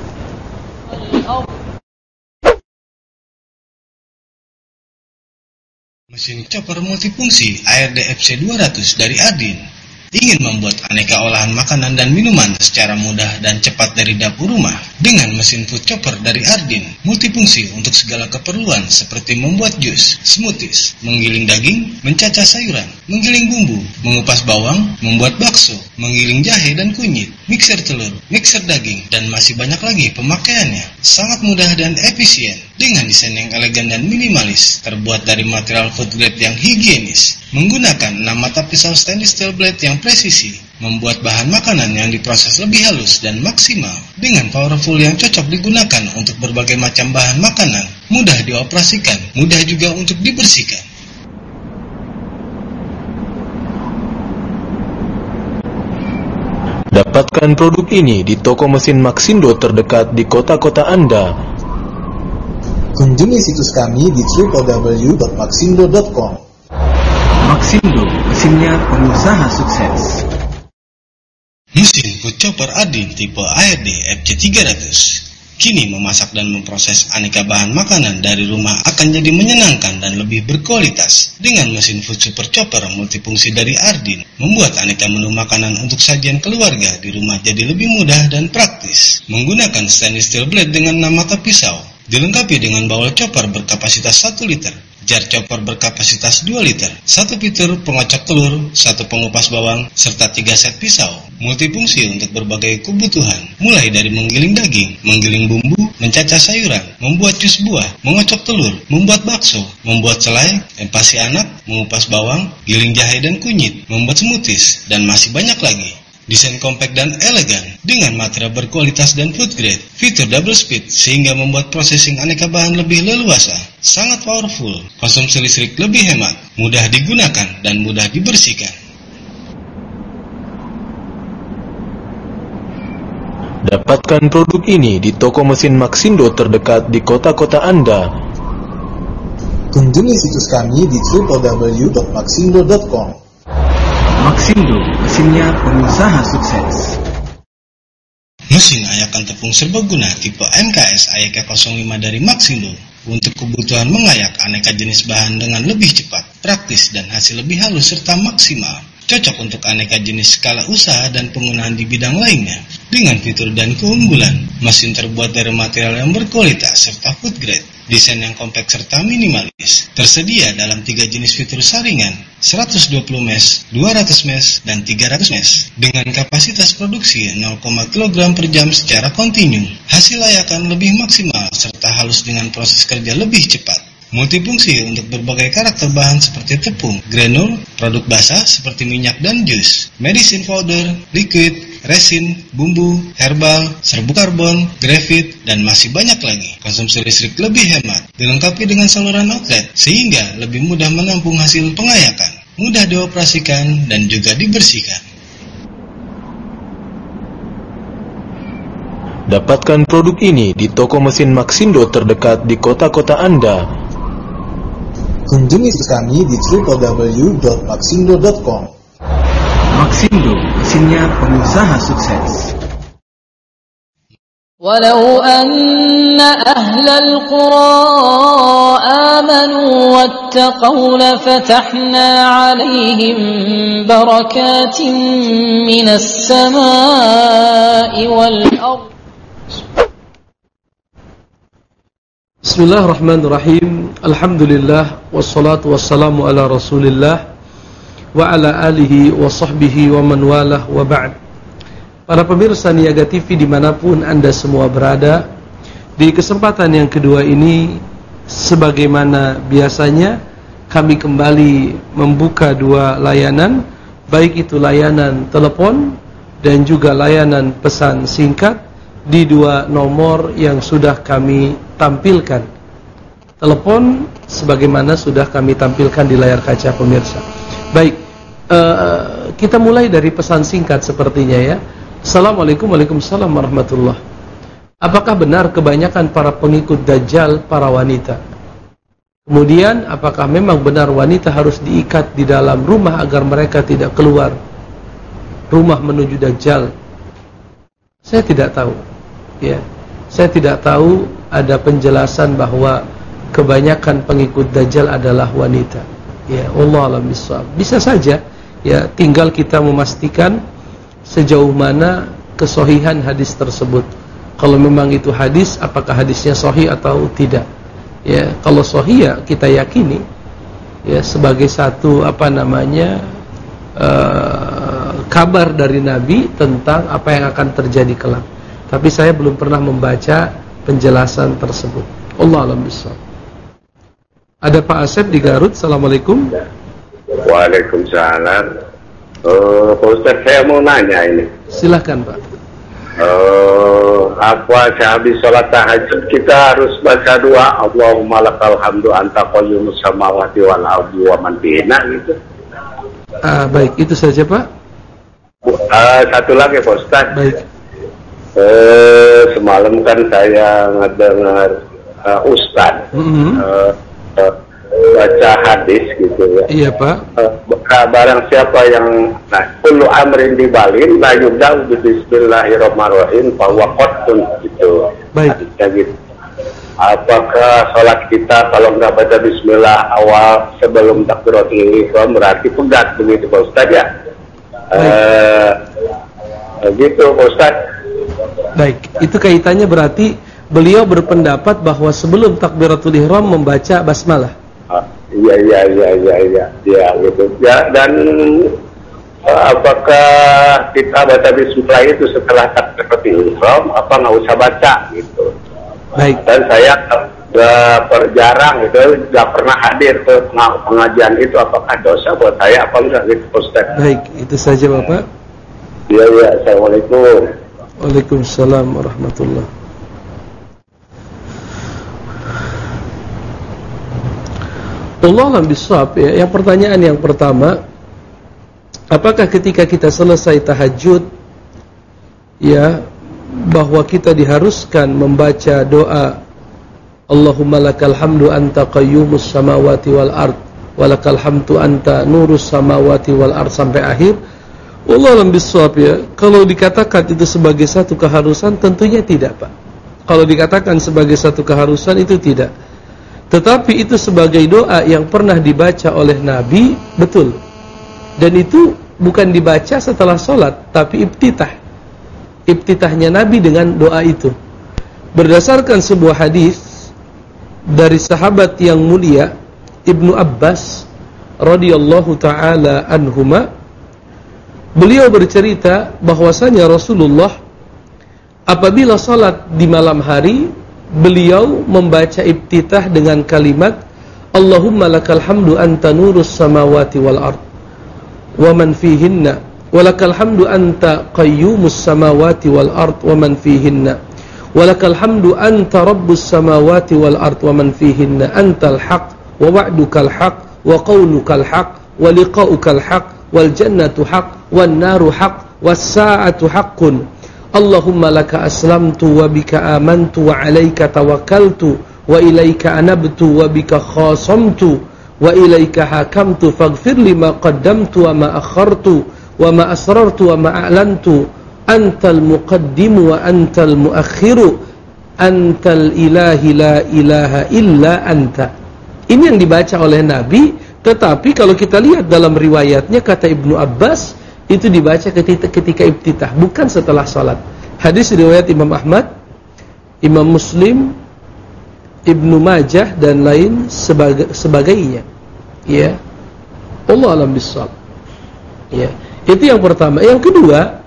Speaker 2: Mesin chopper multifungsi A R D F C dua ratus dari Ardin ingin membuat aneka olahan makanan dan minuman secara mudah dan cepat dari dapur rumah dengan mesin food chopper dari Ardin, multifungsi untuk segala keperluan seperti membuat jus, smoothies, menggiling daging, mencacah sayuran, menggiling bumbu, mengupas bawang, membuat bakso, menggiling jahe dan kunyit, mixer telur, mixer daging, dan masih banyak lagi pemakaiannya. Sangat mudah dan efisien dengan desain yang elegan dan minimalis, terbuat dari material food grade yang higienis, menggunakan enam mata pisau stainless steel blade yang presisi, membuat bahan makanan yang diproses lebih halus dan maksimal dengan powerful yang cocok digunakan untuk berbagai macam bahan makanan, mudah dioperasikan, mudah juga untuk dibersihkan.
Speaker 3: Dapatkan produk ini di toko mesin Maxindo terdekat di kota-kota Anda.
Speaker 4: Kunjungi situs kami di w w w dot maxindo dot com.
Speaker 5: Maxindo, mesinnya pengusaha sukses.
Speaker 2: Mesin food chopper Adin tipe A R D F C tiga ratus. Kini memasak dan memproses aneka bahan makanan dari rumah akan jadi menyenangkan dan lebih berkualitas. Dengan mesin food super chopper multifungsi dari Ardin, membuat aneka menu makanan untuk sajian keluarga di rumah jadi lebih mudah dan praktis. Menggunakan stainless steel blade dengan enam mata pisau, dilengkapi dengan bawal chopper berkapasitas satu liter, jar chopper berkapasitas dua liter, satu fitur pengocok telur, satu pengupas bawang, serta tiga set pisau. Multifungsi untuk berbagai kebutuhan, mulai dari menggiling daging, menggiling bumbu, mencacah sayuran, membuat jus buah, mengocok telur, membuat bakso, membuat selai, empasi anak, mengupas bawang, giling jahe dan kunyit, membuat smoothies, dan masih banyak lagi. Desain kompak dan elegan dengan material berkualitas dan food grade, fitur double speed sehingga membuat processing aneka bahan lebih leluasa, sangat powerful, konsumsi listrik lebih hemat, mudah digunakan dan mudah dibersihkan.
Speaker 3: Dapatkan produk ini di toko mesin Maxindo terdekat di kota-kota Anda.
Speaker 4: Kunjungi situs kami di w w w dot maxindo dot com.
Speaker 5: Maxindo, mesinnya pengusaha sukses.
Speaker 2: Mesin ayakan tepung serbaguna tipe M K S A Y K nol lima dari Maxindo untuk kebutuhan mengayak aneka jenis bahan dengan lebih cepat, praktis dan hasil lebih halus serta maksimal. Cocok untuk aneka jenis skala usaha dan penggunaan di bidang lainnya. Dengan fitur dan keunggulan, mesin terbuat dari material yang berkualitas serta food grade, desain yang kompak serta minimalis. Tersedia dalam tiga jenis fitur saringan, seratus dua puluh mesh, dua ratus mesh, dan tiga ratus mesh. Dengan kapasitas produksi nol koma satu kilogram per jam secara kontinu. Hasil ayakan lebih maksimal serta halus dengan proses kerja lebih cepat. Multifungsi untuk berbagai karakter bahan seperti tepung, granul, produk basah seperti minyak dan jus, medicine powder, liquid, resin, bumbu, herbal, serbuk karbon, grafit, dan masih banyak lagi. Konsumsi listrik lebih hemat, dilengkapi dengan saluran outlet, sehingga lebih mudah menampung hasil pengayakan, mudah dioperasikan, dan juga dibersihkan.
Speaker 3: Dapatkan produk ini di toko mesin Maxindo terdekat di kota-kota Anda.
Speaker 4: Kunjungi situs kami di w w w dot maxindo dot com.
Speaker 5: Maxindo, mesinnya pengusaha sukses.
Speaker 6: Walau anna ahlal qura amanu wattaqaw lafatahna alaihim barakatin minas samai wal ardh.
Speaker 1: Bismillahirrahmanirrahim. Alhamdulillah wassalatu wassalamu ala Rasulillah wa ala alihi wa sahbihi wa man walah wa ba'd. Para pemirsa Niaga T V dimanapun Anda semua berada, di kesempatan yang kedua ini, sebagaimana biasanya, kami kembali membuka dua layanan, baik itu layanan telepon dan juga layanan pesan singkat di dua nomor yang sudah kami tampilkan. Telepon sebagaimana sudah kami tampilkan di layar kaca pemirsa. Baik, uh, kita mulai dari pesan singkat sepertinya ya. Assalamualaikum Waalaikumsalam warahmatullah. Apakah benar kebanyakan para pengikut Dajjal para wanita? Kemudian apakah memang benar wanita harus diikat di dalam rumah agar mereka tidak keluar rumah menuju Dajjal? Saya tidak tahu. Ya, saya tidak tahu ada penjelasan bahwa kebanyakan pengikut Dajjal adalah wanita. Ya, Allah alam bisawab. Bisa saja, ya, tinggal kita memastikan sejauh mana kesohihan hadis tersebut. Kalau memang itu hadis, apakah hadisnya sahih atau tidak? Ya, kalau sahih ya kita yakini, ya, sebagai satu apa namanya uh, kabar dari Nabi tentang apa yang akan terjadi kelak. Tapi saya belum pernah membaca penjelasan tersebut. Allah alam bisawab. Ada Pak Asep di Garut. Assalamualaikum.
Speaker 7: Waalaikumsalam. Uh, Pak Ustadz, saya mau nanya ini.
Speaker 1: Silakan Pak.
Speaker 7: Uh, apa sehabis sholat tahajud kita harus baca doa Allahumma lakal hamdu anta qayyumus samawati wal ardi wa man fihinna gitu?
Speaker 1: Ah, baik, itu saja Pak.
Speaker 7: Uh, satu lagi Pak Ustadz.
Speaker 1: Baik.
Speaker 7: Uh, semalam kan saya ngedengar uh, Ustadz mm-hmm. uh, uh, baca hadis gitu ya.
Speaker 1: Iya Pak.
Speaker 7: Uh, barang siapa yang nah kullu amrin dibalin la yubda'u bismillahirrahmanirrahim fa huwa qattun gitu.
Speaker 1: Baik.
Speaker 7: Hadisnya gitu. Apakah sholat kita kalau nggak baca bismillah awal sebelum takbiratul ihram berarti pegat begitu Pak Ustadz ya? Uh, gitu Pak Ustadz.
Speaker 1: Baik, itu kaitannya berarti beliau berpendapat bahwa sebelum takbiratul ihram membaca basmalah.
Speaker 7: Ah, iya iya iya iya iya ya, gitu ya. Dan uh, apakah kita baca bismillah itu setelah takbiratul ihram apa nggak usah baca gitu?
Speaker 1: Baik.
Speaker 7: Dan saya nggak jarang gitu, nggak pernah hadir ke pengajian itu, apakah dosa buat saya apa enggak gitu Ustaz?
Speaker 1: Baik, itu saja Bapak.
Speaker 7: Iya iya, assalamualaikum.
Speaker 1: Waalaikumsalam warahmatullahi. Wallahu a'lam bishawab ya. Yang pertanyaan yang pertama, apakah ketika kita selesai tahajud ya bahwa kita diharuskan membaca doa Allahumma lakal hamdu anta qayyumus samawati wal ard walakal hamdu anta nurus samawati wal ard sampai akhir? Wallahu a'lam bishawab ya. Kalau dikatakan itu sebagai satu keharusan, tentunya tidak Pak. Kalau dikatakan sebagai satu keharusan, itu tidak. Tetapi itu sebagai doa yang pernah dibaca oleh Nabi, betul. Dan itu bukan dibaca setelah sholat, tapi ibtitah. Ibtitahnya Nabi dengan doa itu. Berdasarkan sebuah hadis dari sahabat yang mulia Ibnu Abbas radhiyallahu taala anhuma, beliau bercerita bahwasanya Rasulullah apabila salat di malam hari, beliau membaca ibtitah dengan kalimat Allahumma lakal hamdu anta nurus samawati wal ard wa man fihinna walakal hamdu anta qayyumus samawati wal ard wa man fihinna walakal hamdu anta rabbus samawati wal ard wa man fihinna antal haq wa wa'dukal haq wa qawlukal haq wa liqa'ukal haq wal jannatu haq wan naru haq was sa'atu haqqun Allahumma laka aslamtu wa bika amantu wa alayka tawakkaltu wa ilayka anabtu wa bika khasamtu wa ilayka hakamtu faghfir lima qaddamtu wa ma akhartu wa ma asrartu wa ma a'lantu antal muqaddimu wa antal muakhiru antal ilahi la ilaha illa anta. Ini yang dibaca oleh Nabi, tetapi kalau kita lihat dalam riwayatnya kata Ibnu Abbas itu dibaca ketika, ketika ibtitah, bukan setelah salat. Hadis riwayat Imam Ahmad, Imam Muslim, Ibnu Majah dan lain sebaga, sebagainya. Ya. Allah a'lam bishawab. Ya. Itu yang pertama. Yang kedua,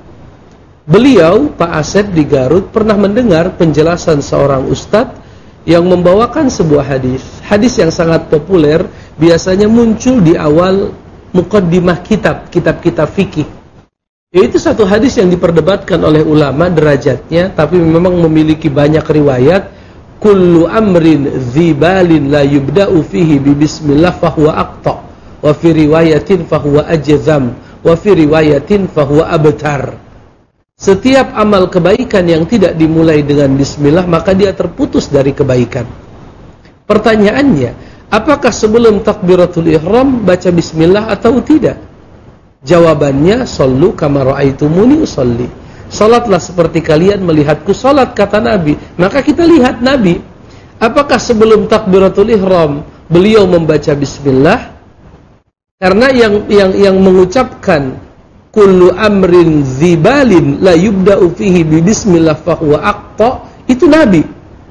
Speaker 1: beliau Pak Asep di Garut pernah mendengar penjelasan seorang ustadz yang membawakan sebuah hadis. Hadis yang sangat populer, biasanya muncul di awal muqaddimah kitab, kitab-kitab fikih. Itu satu hadis yang diperdebatkan oleh ulama derajatnya, tapi memang memiliki banyak riwayat. Kullu amrin dzibalin la yubda'u fihi bi bismillah fahuwa aqta, wa fi riwayatin fahuwa ajzam, wa fi riwayatin fahuwa abtar. Setiap amal kebaikan yang tidak dimulai dengan bismillah, maka dia terputus dari kebaikan. Pertanyaannya, apakah sebelum takbiratul ihram baca bismillah atau tidak? Jawabannya, sallu kama ra'aitumuni usalli. Salatlah seperti kalian melihatku salat, kata Nabi. Maka kita lihat Nabi, apakah sebelum takbiratul ihram beliau membaca bismillah? Karena yang yang yang mengucapkan kullu amrin dzibalin la yubda'u fihi bi bismillah fa huwa aqta, itu Nabi.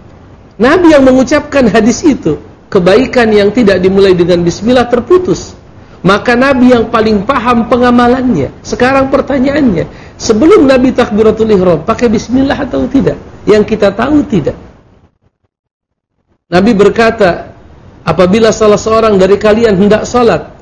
Speaker 1: Nabi yang mengucapkan hadis itu. Kebaikan yang tidak dimulai dengan bismillah terputus. Maka Nabi yang paling paham pengamalannya. Sekarang pertanyaannya, sebelum Nabi takbiratul ihram pakai bismillah atau tidak? Yang kita tahu tidak. Nabi berkata, apabila salah seorang dari kalian hendak salat,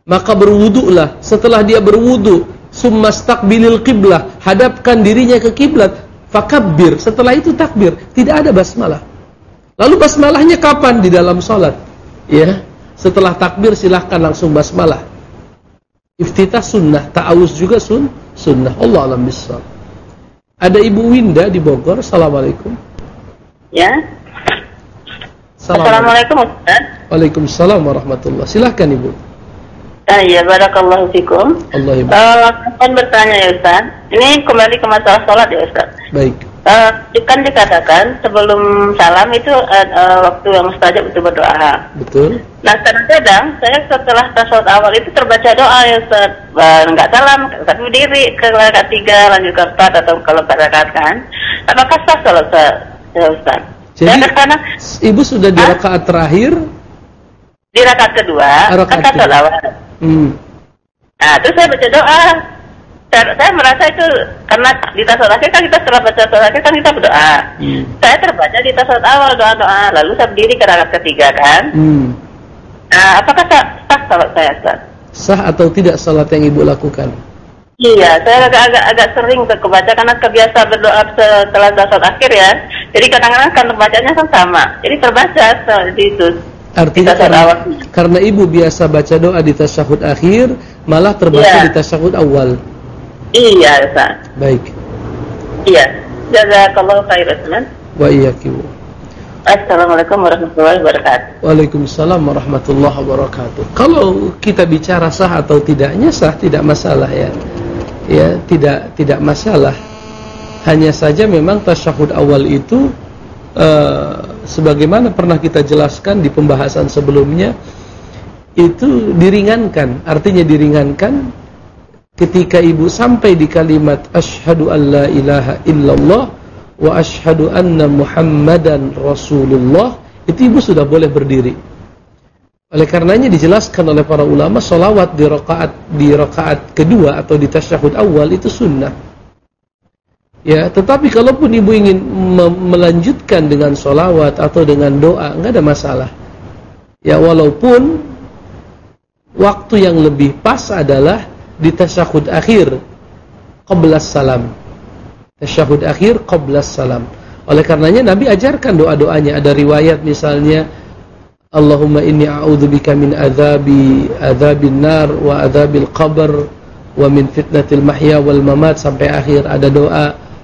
Speaker 1: maka berwudulah. Setelah dia berwudu, summastaqbilil qiblah, hadapkan dirinya ke kiblat, fakabbir, setelah itu takbir. Tidak ada basmalah. Lalu basmalahnya kapan? Di dalam salat. Ya, setelah takbir silahkan langsung basmalah. Iftitah sunnah, ta'awuz juga sun, sunnah. Allah alam bissawab. Ada Ibu Winda di Bogor. Assalamualaikum.
Speaker 8: Ya. Assalamualaikum Ustaz.
Speaker 1: Waalaikumsalam warahmatullah. Silahkan Ibu.
Speaker 8: Ah, ya, barakallahu fikum.
Speaker 1: Allah ibu.
Speaker 8: Uh, akan bertanya ya Ustaz. Ini kembali ke masalah sholat ya Ustaz.
Speaker 1: Baik.
Speaker 8: Uh, kan dikatakan sebelum salam itu uh, uh, waktu yang mustajab itu berdoa.
Speaker 1: Betul.
Speaker 8: Nah kadang-kadang saya setelah tasawuf awal itu terbaca doa ya Ustaz. Uh, enggak salam, Ustaz berdiri ke rakaat tiga, lanjut ke empat atau kalau empat rakaat kan. Apakah sah sholat ya Ustaz?
Speaker 1: Jadi
Speaker 8: karena,
Speaker 1: Ibu sudah di rakaat terakhir?
Speaker 8: Di rakaat kedua,
Speaker 1: rakaat
Speaker 8: kan tasawuf awal.
Speaker 1: Hmm.
Speaker 8: Nah, terus saya baca doa. Saya, saya merasa itu karena di tasawuf akhir kan kita setelah baca tasawuf akhir kan kita berdoa. Hmm. Saya terbaca di tasawuf awal doa-doa, lalu saya berdiri ke rakaat ketiga kan. Hmm. Nah, apakah sah, sah salat saya, Ustaz?
Speaker 1: Sah atau tidak salat yang Ibu lakukan?
Speaker 8: Iya, saya agak-agak agak sering kebaca karena kebiasa berdoa setelah tasawuf akhir ya. Jadi kadang-kadang kan bacanya kan sama. Jadi terbaca seperti itu.
Speaker 1: Artinya karena, karena Ibu biasa baca doa di tasyahud akhir, malah terbaca ya di tasyahud awal.
Speaker 8: Iya, Ustaz.
Speaker 1: Baik.
Speaker 8: Iya. Jazakallahu khairan.
Speaker 1: Wa iyyakum.
Speaker 8: Assalamualaikum warahmatullahi wabarakatuh.
Speaker 1: Waalaikumsalam warahmatullahi wabarakatuh. Kalau kita bicara sah atau tidaknya sah, tidak masalah ya. Ya, tidak tidak masalah. Hanya saja memang tasyahud awal itu uh, sebagaimana pernah kita jelaskan di pembahasan sebelumnya, itu diringankan. Artinya diringankan ketika Ibu sampai di kalimat asyhadu an la ilaha illallah wa asyhadu anna muhammadan rasulullah, itu Ibu sudah boleh berdiri. Oleh karenanya dijelaskan oleh para ulama, sholawat di rakaat di rakaat kedua atau di tasyahud awal itu sunnah. Ya, tetapi kalaupun Ibu ingin melanjutkan dengan sholawat atau dengan doa, enggak ada masalah. Ya, walaupun waktu yang lebih pas adalah di tasyahud akhir qabla salam. Tasyahud akhir qabla salam. Oleh karenanya Nabi ajarkan doa-doanya. Ada riwayat misalnya Allahumma inni a'udzubika min adzabi adzabin nar wa adzabil qabr wa min fitnatil mahya wal mamat sampai akhir. Ada doa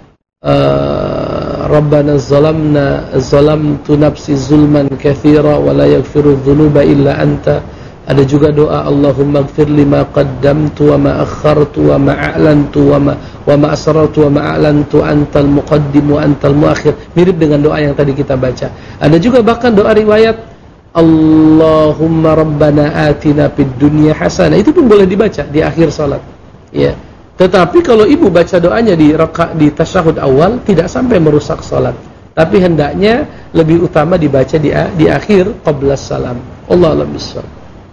Speaker 1: uh, Rabbana zalamna zalamtu nafsi zulman katsira wa la yaghfiru dzunuba illa anta. Ada juga doa Allahumma ighfir lima qaddamtu wa ma akhartu wa ma a'lantu wa ma wa ma asrartu wa ma a'lantu antal muqaddim wa antal muakhir. Mirip dengan doa yang tadi kita baca. Ada juga bahkan doa riwayat Allahumma rabbana atina fid dunya hasanah. Itu pun boleh dibaca di akhir salat. Ya. Tetapi kalau Ibu baca doanya di rakaat di tasyahud awal tidak sampai merusak salat. Tapi hendaknya lebih utama dibaca di di akhir qabla salam. Allah a'lam bissawab.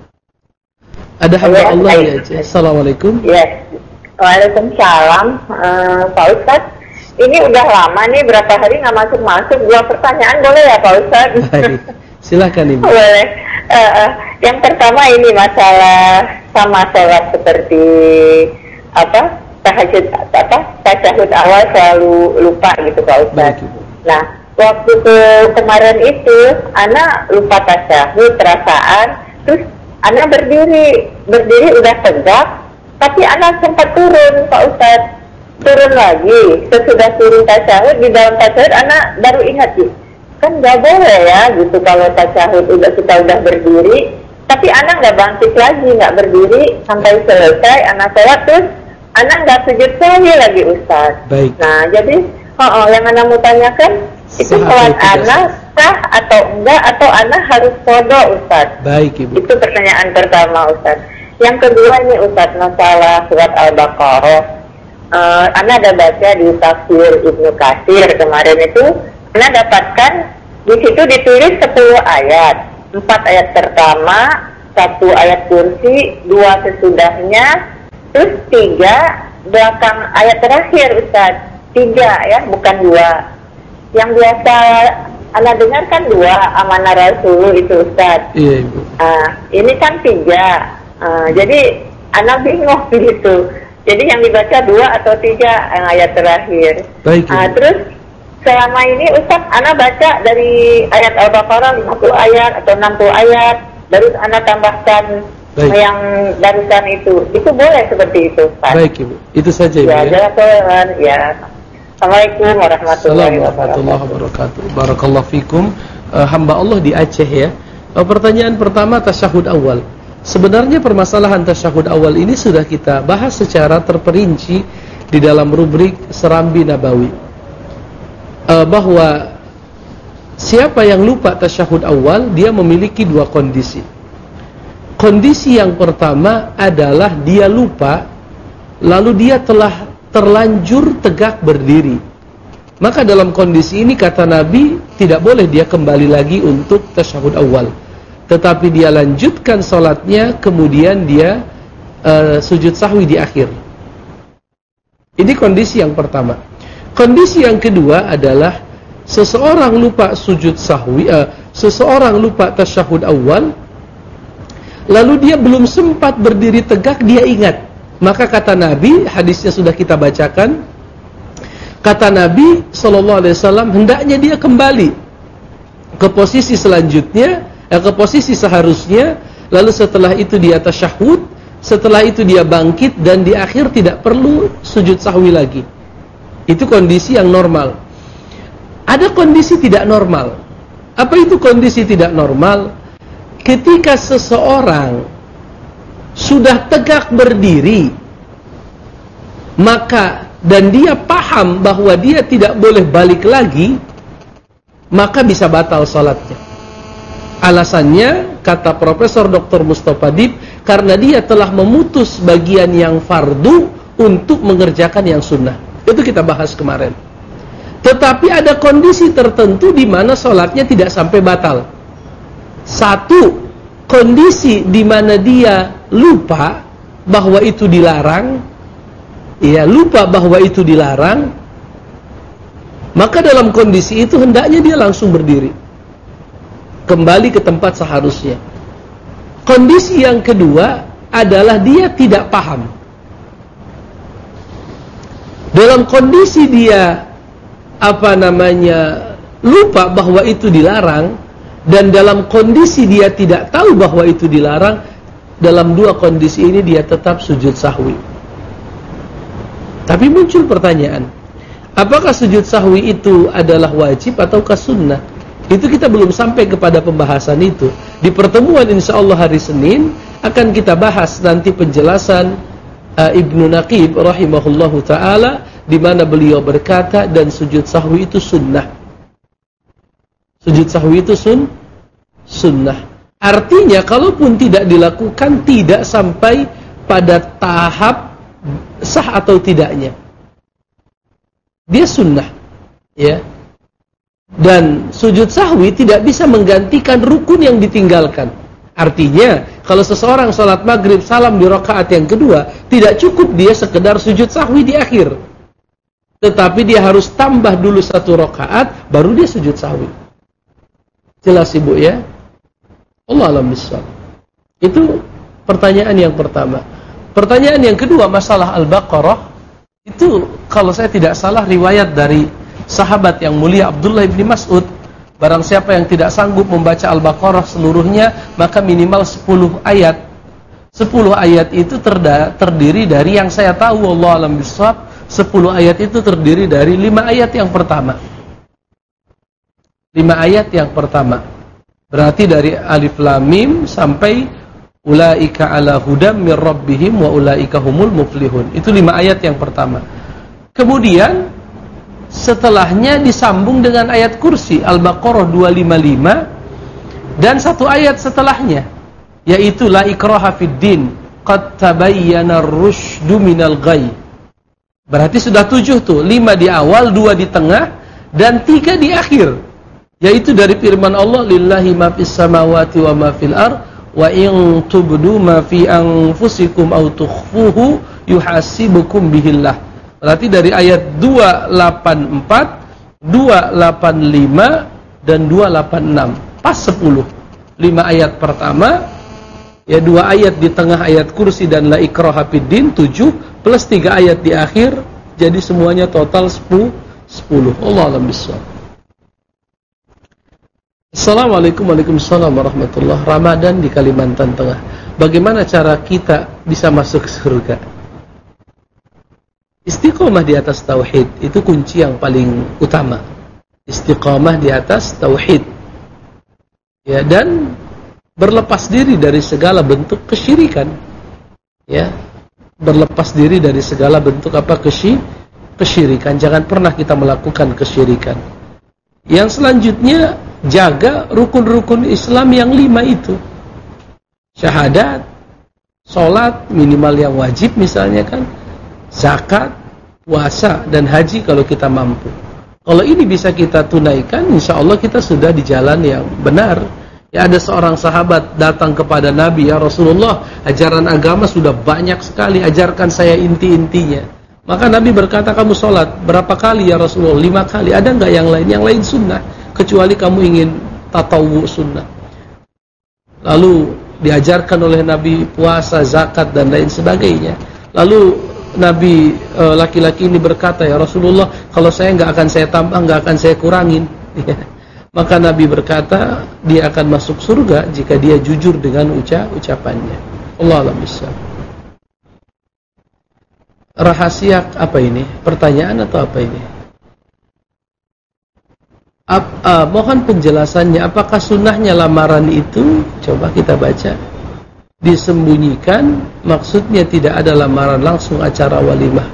Speaker 1: Ada hamba ya, Allah ya, ya. Assalamualaikum.
Speaker 9: Ya. Waalaikumsalam. Uh, Pak Ustadz, ini udah lama nih, berapa hari nggak masuk-masuk. Dua pertanyaan boleh ya Pak Ustadz?
Speaker 1: Baik. Silakan Ibu.
Speaker 9: Boleh. Uh, uh, yang pertama ini masalah sama sholat seperti apa? Tahajud apa? Tasyahud awal selalu lupa gitu Pak Ustadz. Nah, waktu ke kemarin itu, Ana lupa tasyahud, perasaan, terus Ana berdiri, berdiri udah tegak, tapi Ana sempat turun Pak Ustadz, turun lagi. Sesudah turun tasyahud, di dalam tasyahud Ana baru ingat sih, kan nggak boleh ya gitu kalau tasyahud udah kita udah berdiri, tapi Ana nggak bangkit lagi, nggak berdiri sampai selesai Ana sholat, terus Ana nggak sujud lagi lagi Ustadz.
Speaker 1: Baik.
Speaker 9: Nah jadi, oh, oh yang Ana mau tanyakan, itu sholat Ana sah atau enggak, atau Ana harus qada Ustaz?
Speaker 1: Baik Ibu.
Speaker 9: Itu pertanyaan pertama Ustaz. Yang kedua nih Ustaz, masalah surat Al-Baqarah. uh, Ana ada baca di tafsir Ibnu Katsir kemarin itu, Ana dapatkan di situ ditulis sepuluh ayat, empat ayat pertama, satu ayat kursi, dua sesudahnya, terus tiga belakang ayat terakhir Ustaz. Tiga ya, bukan dua. Yang biasa Ana dengar kan dua, amanah Rasul itu Ustaz.
Speaker 1: Iya Ibu.
Speaker 9: Nah, ini kan tiga. Uh, jadi anak bingung gitu. Jadi yang dibaca dua atau tiga yang ayat terakhir.
Speaker 1: Baik.
Speaker 9: Uh, terus selama ini Ustaz, anak baca dari ayat Al-Baqarah lima puluh ayat atau enam puluh ayat, baru anak tambahkan Baik. yang barusan itu. Itu boleh seperti itu, Pak?
Speaker 1: Baik, Ibu. Itu saja, Ibu.
Speaker 9: Ya, ya. Jalan, ya. Assalamualaikum warahmatullahi
Speaker 1: wabarakatuh. Barakallahu fikum. Uh, hamba Allah di Aceh ya. Uh, pertanyaan pertama, tasyahud awal. Sebenarnya permasalahan tasyahud awal ini sudah kita bahas secara terperinci di dalam rubrik Serambi Nabawi. Uh, bahwa siapa yang lupa tasyahud awal, dia memiliki dua kondisi. Kondisi yang pertama adalah dia lupa, lalu dia telah terlanjur tegak berdiri. Maka dalam kondisi ini kata Nabi, tidak boleh dia kembali lagi untuk tasyahud awal, tetapi dia lanjutkan sholatnya, kemudian dia uh, sujud sahwi di akhir. Ini kondisi yang pertama. Kondisi yang kedua adalah seseorang lupa sujud sahwi, uh, seseorang lupa tasyahud awal, lalu dia belum sempat berdiri tegak, dia ingat. Maka kata Nabi, hadisnya sudah kita bacakan, kata Nabi sallallahu alaihi wasallam, hendaknya dia kembali ke posisi selanjutnya, eh, ke posisi seharusnya, lalu setelah itu dia tasyahud, setelah itu dia bangkit, dan di akhir tidak perlu sujud sahwi lagi. Itu kondisi yang normal. Ada kondisi tidak normal. Apa itu kondisi tidak normal? Ketika seseorang sudah tegak berdiri, maka dan dia paham bahwa dia tidak boleh balik lagi, maka bisa batal salatnya. Alasannya, kata Profesor Doktor Mustafa Dib, karena dia telah memutus bagian yang fardu untuk mengerjakan yang sunnah. Itu kita bahas kemarin. Tetapi ada kondisi tertentu di mana salatnya tidak sampai batal. Satu, kondisi di mana dia lupa bahwa itu dilarang, ya lupa bahwa itu dilarang, maka dalam kondisi itu hendaknya dia langsung berdiri, kembali ke tempat seharusnya. Kondisi yang kedua adalah dia tidak paham. Dalam kondisi dia apa namanya lupa bahwa itu dilarang, dan dalam kondisi dia tidak tahu bahwa itu dilarang, dalam dua kondisi ini dia tetap sujud sahwi. Tapi muncul pertanyaan, apakah sujud sahwi itu adalah wajib ataukah sunnah? Itu kita belum sampai kepada pembahasan itu. Di pertemuan insyaallah hari Senin akan kita bahas nanti penjelasan uh, Ibnu Naqib rahimahullahu ta'ala, di mana beliau berkata, dan sujud sahwi itu sunnah. Sujud sahwi itu sun, sunnah. Artinya, kalaupun tidak dilakukan, tidak sampai pada tahap sah atau tidaknya. Dia sunnah, ya. Dan sujud sahwi tidak bisa menggantikan rukun yang ditinggalkan. Artinya, kalau seseorang sholat maghrib salam di rakaat yang kedua, tidak cukup dia sekedar sujud sahwi di akhir, tetapi dia harus tambah dulu satu rakaat, baru dia sujud sahwi. Jelas Ibu ya? Allah alam bisawab. Itu pertanyaan yang pertama. Pertanyaan yang kedua, masalah Al-Baqarah. Itu kalau saya tidak salah riwayat dari sahabat yang mulia Abdullah bin Mas'ud. Barang siapa yang tidak sanggup membaca Al-Baqarah seluruhnya, maka minimal sepuluh ayat. sepuluh ayat itu terda, terdiri dari, yang saya tahu Allah alam bisawab, sepuluh ayat itu terdiri dari lima ayat yang pertama. lima ayat yang pertama. Berarti dari Alif Lam Mim sampai ulaika ala hudam mir rabbihim wa ulaika humul muflihun. Itu lima ayat yang pertama. Kemudian setelahnya disambung dengan ayat kursi Al-Baqarah dua ratus lima puluh lima, dan satu ayat setelahnya, yaitu la ikraha fid din qad tabayyana ar-rusydu minal ghayy. Berarti sudah tujuh tuh, lima di awal, dua di tengah, dan tiga di akhir. Yaitu dari firman Allah, lillahi ma fis samawati wa ma fil ard wa in tubdu ma fi anfusikum aw tukhfuhu yuhasibukum bihillah. Berarti dari ayat dua ratus delapan puluh empat, dua ratus delapan puluh lima dan dua ratus delapan puluh enam. Pas sepuluh. lima ayat pertama, Ya, dua ayat di tengah ayat kursi dan la ikraha fiddin, tujuh, plus tiga ayat di akhir, jadi semuanya total sepuluh. Allah alam bissawab. Assalamualaikum warahmatullahi wabarakatuh. Ramadan di Kalimantan Tengah. Bagaimana cara kita bisa masuk surga? Istiqomah di atas tauhid itu kunci yang paling utama. Istiqomah di atas tauhid. Ya, dan berlepas diri dari segala bentuk kesyirikan. Ya. Berlepas diri dari segala bentuk apa kesy kesyirikan. Jangan pernah kita melakukan kesyirikan. Yang selanjutnya, jaga rukun-rukun Islam yang lima itu. Syahadat, sholat minimal yang wajib misalnya kan, zakat, puasa, dan haji kalau kita mampu. Kalau ini bisa kita tunaikan, insya Allah kita sudah di jalan yang benar. Ya, ada seorang sahabat datang kepada Nabi, ya Rasulullah, ajaran agama sudah banyak sekali, ajarkan saya inti-intinya. Maka Nabi berkata, kamu sholat berapa kali ya Rasulullah? Lima kali. Ada nggak yang lain? Yang lain sunnah, kecuali kamu ingin tatawu sunnah. Lalu diajarkan oleh Nabi puasa, zakat, dan lain sebagainya. Lalu Nabi laki-laki ini berkata, ya Rasulullah, kalau saya nggak akan saya tambah, nggak akan saya kurangin. Maka Nabi berkata, dia akan masuk surga jika dia jujur dengan uca ucapannya. Allah a'lam bishawab. Rahasia apa ini? Pertanyaan atau apa ini? Ap, uh, mohon penjelasannya. Apakah sunnahnya lamaran itu? Coba kita baca. Disembunyikan, maksudnya tidak ada lamaran langsung, acara walimah.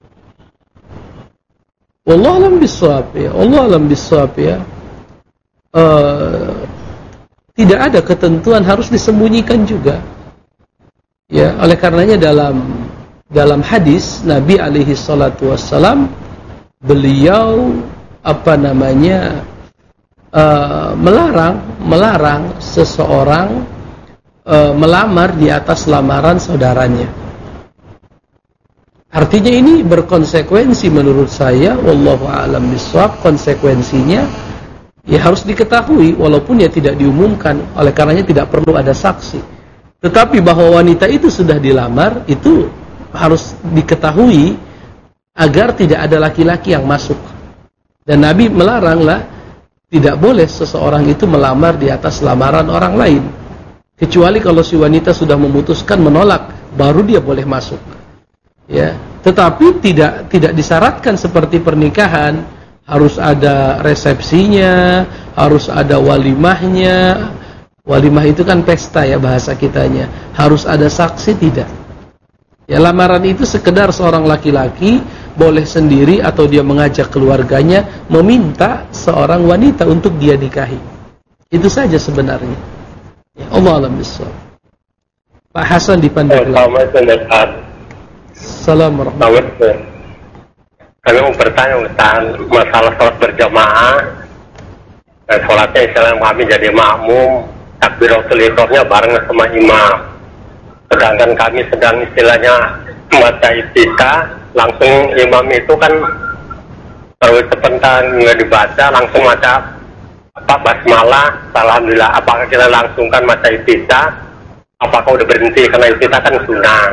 Speaker 1: Wallahu a'lam bishawab ya. Allah a'lam bishawab ya. Uh, tidak ada ketentuan harus disembunyikan juga. Ya, oleh karenanya dalam dalam hadis Nabi alaihi salatu wassalam, beliau apa namanya uh, melarang melarang seseorang uh, melamar di atas lamaran saudaranya. Artinya ini berkonsekuensi menurut saya, wallahu a'lam bishawab. Konsekuensinya ya harus diketahui, walaupun ya tidak diumumkan, oleh karenanya tidak perlu ada saksi. Tetapi bahwa wanita itu sudah dilamar, itu harus diketahui agar tidak ada laki-laki yang masuk. Dan Nabi melaranglah, tidak boleh seseorang itu melamar di atas lamaran orang lain, kecuali kalau si wanita sudah memutuskan menolak, baru dia boleh masuk. Ya, tetapi tidak tidak disyaratkan seperti pernikahan, harus ada resepsinya, harus ada walimahnya. Walimah itu kan pesta ya bahasa kitanya. Harus ada saksi, tidak. Ya, lamaran itu sekedar seorang laki-laki boleh sendiri atau dia mengajak keluarganya meminta seorang wanita untuk dia nikahi. Itu saja sebenarnya. Ya, Allah a'lam bishawab. Pak Hasan di Pandeglang. Assalamualaikum warahmatullahi wabarakatuh.
Speaker 10: Kami mau bertanya tentang masalah sholat berjamaah. Dan sholatnya istilahnya kami jadi makmum, takbiratul ihramnya bareng sama imam. Sedangkan kami sedang istilahnya baca iftitah, langsung imam itu kan terus sebentar nggak dibaca, langsung baca apa basmalah, alhamdulillah. Apakah kita langsung kan baca iftitah? Apakah udah berhenti karena iftitah kan sunnah?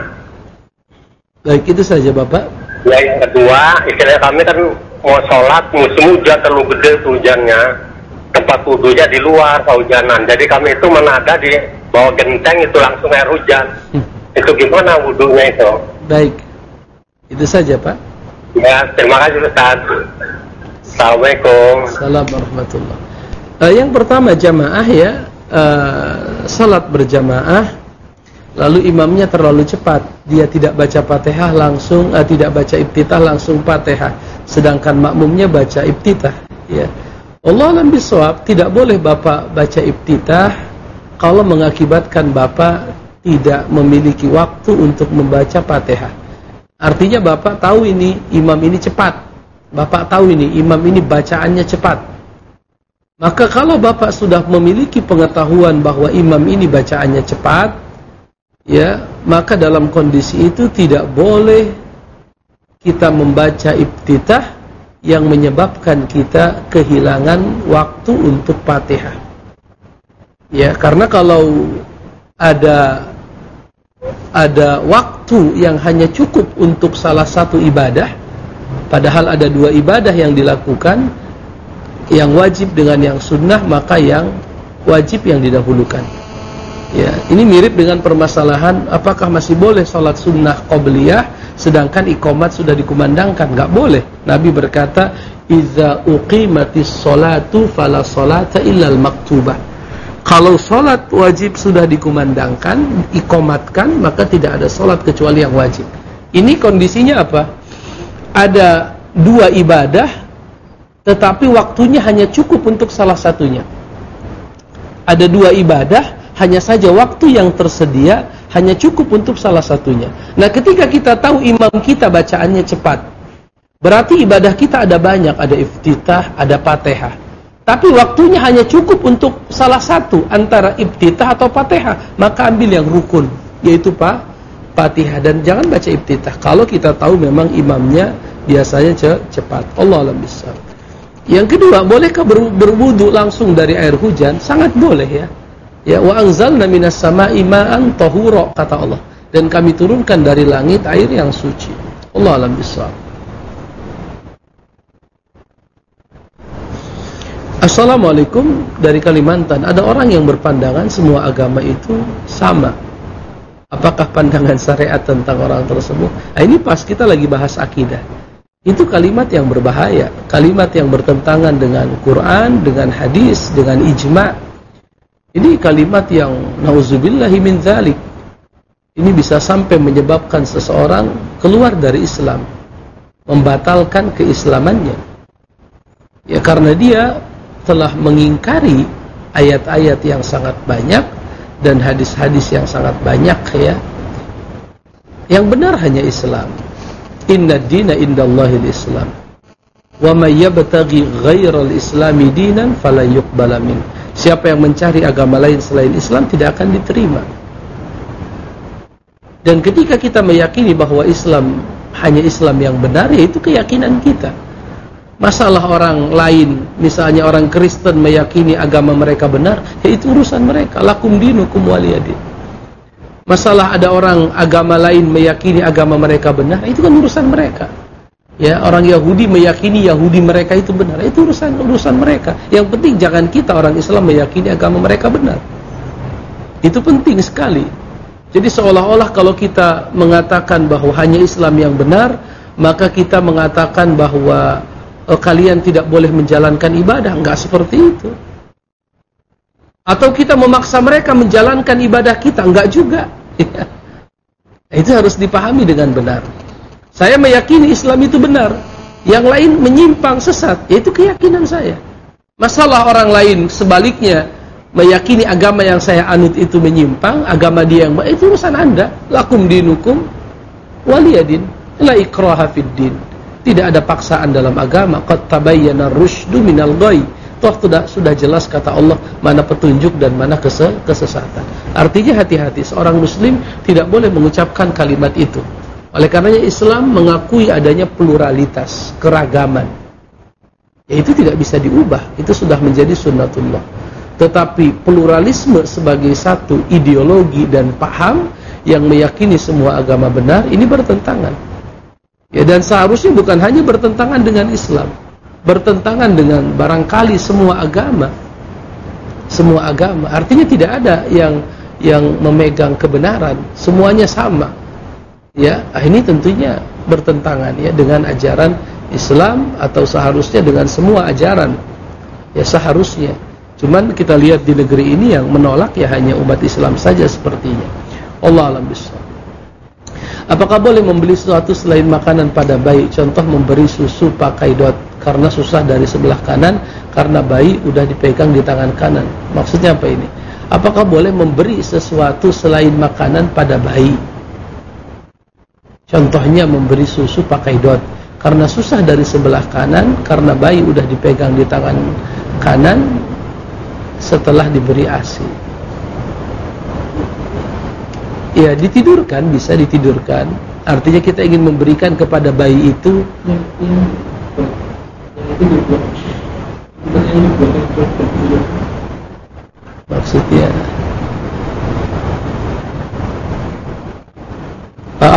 Speaker 1: Baik, itu saja Bapak.
Speaker 10: Ya, yang kedua, istilahnya kami kan mau sholat musim hujan, terlalu gede hujannya, tempat wudhunya di luar kehujanan. Jadi kami itu menada di bawah genteng itu langsung air hujan. Hmm. Itu gimana wudhunya itu?
Speaker 1: Baik, itu saja Pak.
Speaker 10: Ya, terima kasih Ustaz. Assalamualaikum.
Speaker 1: Assalamualaikum warahmatullahi wabarakatuh. Uh, yang pertama jamaah ya, uh, salat berjamaah, lalu imamnya terlalu cepat, dia tidak baca Fatihah langsung, uh, tidak baca iftitah langsung Fatihah, sedangkan makmumnya baca iftitah. Ya, Allah a'lam bishawab, tidak boleh Bapak baca iftitah kalau mengakibatkan Bapak tidak memiliki waktu untuk membaca Fatihah. Artinya Bapak tahu ini imam ini cepat, Bapak tahu ini imam ini bacaannya cepat. Maka kalau Bapak sudah memiliki pengetahuan bahwa imam ini bacaannya cepat, ya, maka dalam kondisi itu tidak boleh kita membaca iftitah yang menyebabkan kita kehilangan waktu untuk Fatihah. Ya, karena kalau ada ada waktu yang hanya cukup untuk salah satu ibadah, padahal ada dua ibadah yang dilakukan, yang wajib dengan yang sunnah, maka yang wajib yang didahulukan. Ya, ini mirip dengan permasalahan apakah masih boleh sholat sunnah qobliyah sedangkan iqamat sudah dikumandangkan. Enggak boleh. Nabi berkata, "Idza uqimatis sholatu fala sholata illal maktubah." Kalau sholat wajib sudah dikumandangkan, iqamatkan, maka tidak ada sholat kecuali yang wajib. Ini kondisinya apa? Ada dua ibadah, tetapi waktunya hanya cukup untuk salah satunya. Ada dua ibadah, hanya saja waktu yang tersedia hanya cukup untuk salah satunya. Nah, ketika kita tahu imam kita bacaannya cepat, berarti ibadah kita ada banyak, ada iftitah, ada fatihah. Tapi waktunya hanya cukup untuk salah satu antara iftitah atau fatihah, maka ambil yang rukun, yaitu Pak Fatihah, dan jangan baca iftitah kalau kita tahu memang imamnya biasanya cepat. Allah alam bissawab. Yang kedua, bolehkah ber, berwudu langsung dari air hujan? Sangat boleh ya. Ya, wa anzalna minas sama'i ma'an tahura, kata Allah, dan kami turunkan dari langit air yang suci. Allah alam bissawab. Assalamualaikum, dari Kalimantan. Ada orang yang berpandangan semua agama itu sama. Apakah pandangan syariat tentang orang tersebut? Nah, ini pas kita lagi bahas akidah. Itu kalimat yang berbahaya, kalimat yang bertentangan dengan Quran, dengan hadis, dengan ijma'. Ini kalimat yang nauzubillahi min dzalik. Ini bisa sampai menyebabkan seseorang keluar dari Islam, membatalkan keislamannya. Ya, karena dia telah mengingkari ayat-ayat yang sangat banyak dan hadis-hadis yang sangat banyak ya. Yang benar hanya Islam. Inna dina indallahil Islam. Wa may yabtaghi ghairal islami dinan fala yuqbala min. Siapa yang mencari agama lain selain Islam tidak akan diterima. Dan ketika kita meyakini bahwa Islam hanya Islam yang benar, ya itu keyakinan kita. Masalah orang lain, misalnya orang Kristen meyakini agama mereka benar, ya itu urusan mereka. Lakum dinukum waliyadin. Masalah ada orang agama lain meyakini agama mereka benar, itu kan urusan mereka. Ya, orang Yahudi meyakini Yahudi mereka itu benar, itu urusan urusan mereka. Yang penting jangan kita orang Islam meyakini agama mereka benar. Itu penting sekali. Jadi seolah-olah kalau kita mengatakan bahwa hanya Islam yang benar, maka kita mengatakan bahwa eh, kalian tidak boleh menjalankan ibadah. Enggak seperti itu. Atau kita memaksa mereka menjalankan ibadah kita, enggak juga. Itu harus dipahami dengan benar. Saya meyakini Islam itu benar, yang lain menyimpang sesat, yaitu keyakinan saya. Masalah orang lain sebaliknya meyakini agama yang saya anut itu menyimpang, agama dia yang baik, itu urusan Anda. Lakum dinukum waliyadin, la ikraha fid din. Tidak ada paksaan dalam agama. Qad tabayyana ar-rusydu minal ghayy. Toh sudah, sudah jelas kata Allah mana petunjuk dan mana kesesatan. Artinya hati-hati, seorang muslim tidak boleh mengucapkan kalimat itu. Oleh karenanya Islam mengakui adanya pluralitas, keragaman. Ya, itu tidak bisa diubah, itu sudah menjadi sunnatullah. Tetapi pluralisme sebagai satu ideologi dan paham yang meyakini semua agama benar, ini bertentangan. Ya, dan seharusnya bukan hanya bertentangan dengan Islam, bertentangan dengan barangkali semua agama. Semua agama, artinya tidak ada yang yang memegang kebenaran, semuanya sama. Ya, ini tentunya bertentangan ya dengan ajaran Islam, atau seharusnya dengan semua ajaran. Ya, seharusnya. Cuman kita lihat di negeri ini yang menolak ya hanya umat Islam saja sepertinya. Allah alam bissawab. Apakah boleh membeli sesuatu selain makanan pada bayi? Contoh memberi susu pakai dot karena susah dari sebelah kanan, karena bayi udah dipegang di tangan kanan. Maksudnya apa ini? Apakah boleh memberi sesuatu selain makanan pada bayi? Contohnya memberi susu pakai dot karena susah dari sebelah kanan, karena bayi udah dipegang di tangan kanan setelah diberi A S I. Ya, ditidurkan, bisa ditidurkan. Artinya kita ingin memberikan kepada bayi itu maksudnya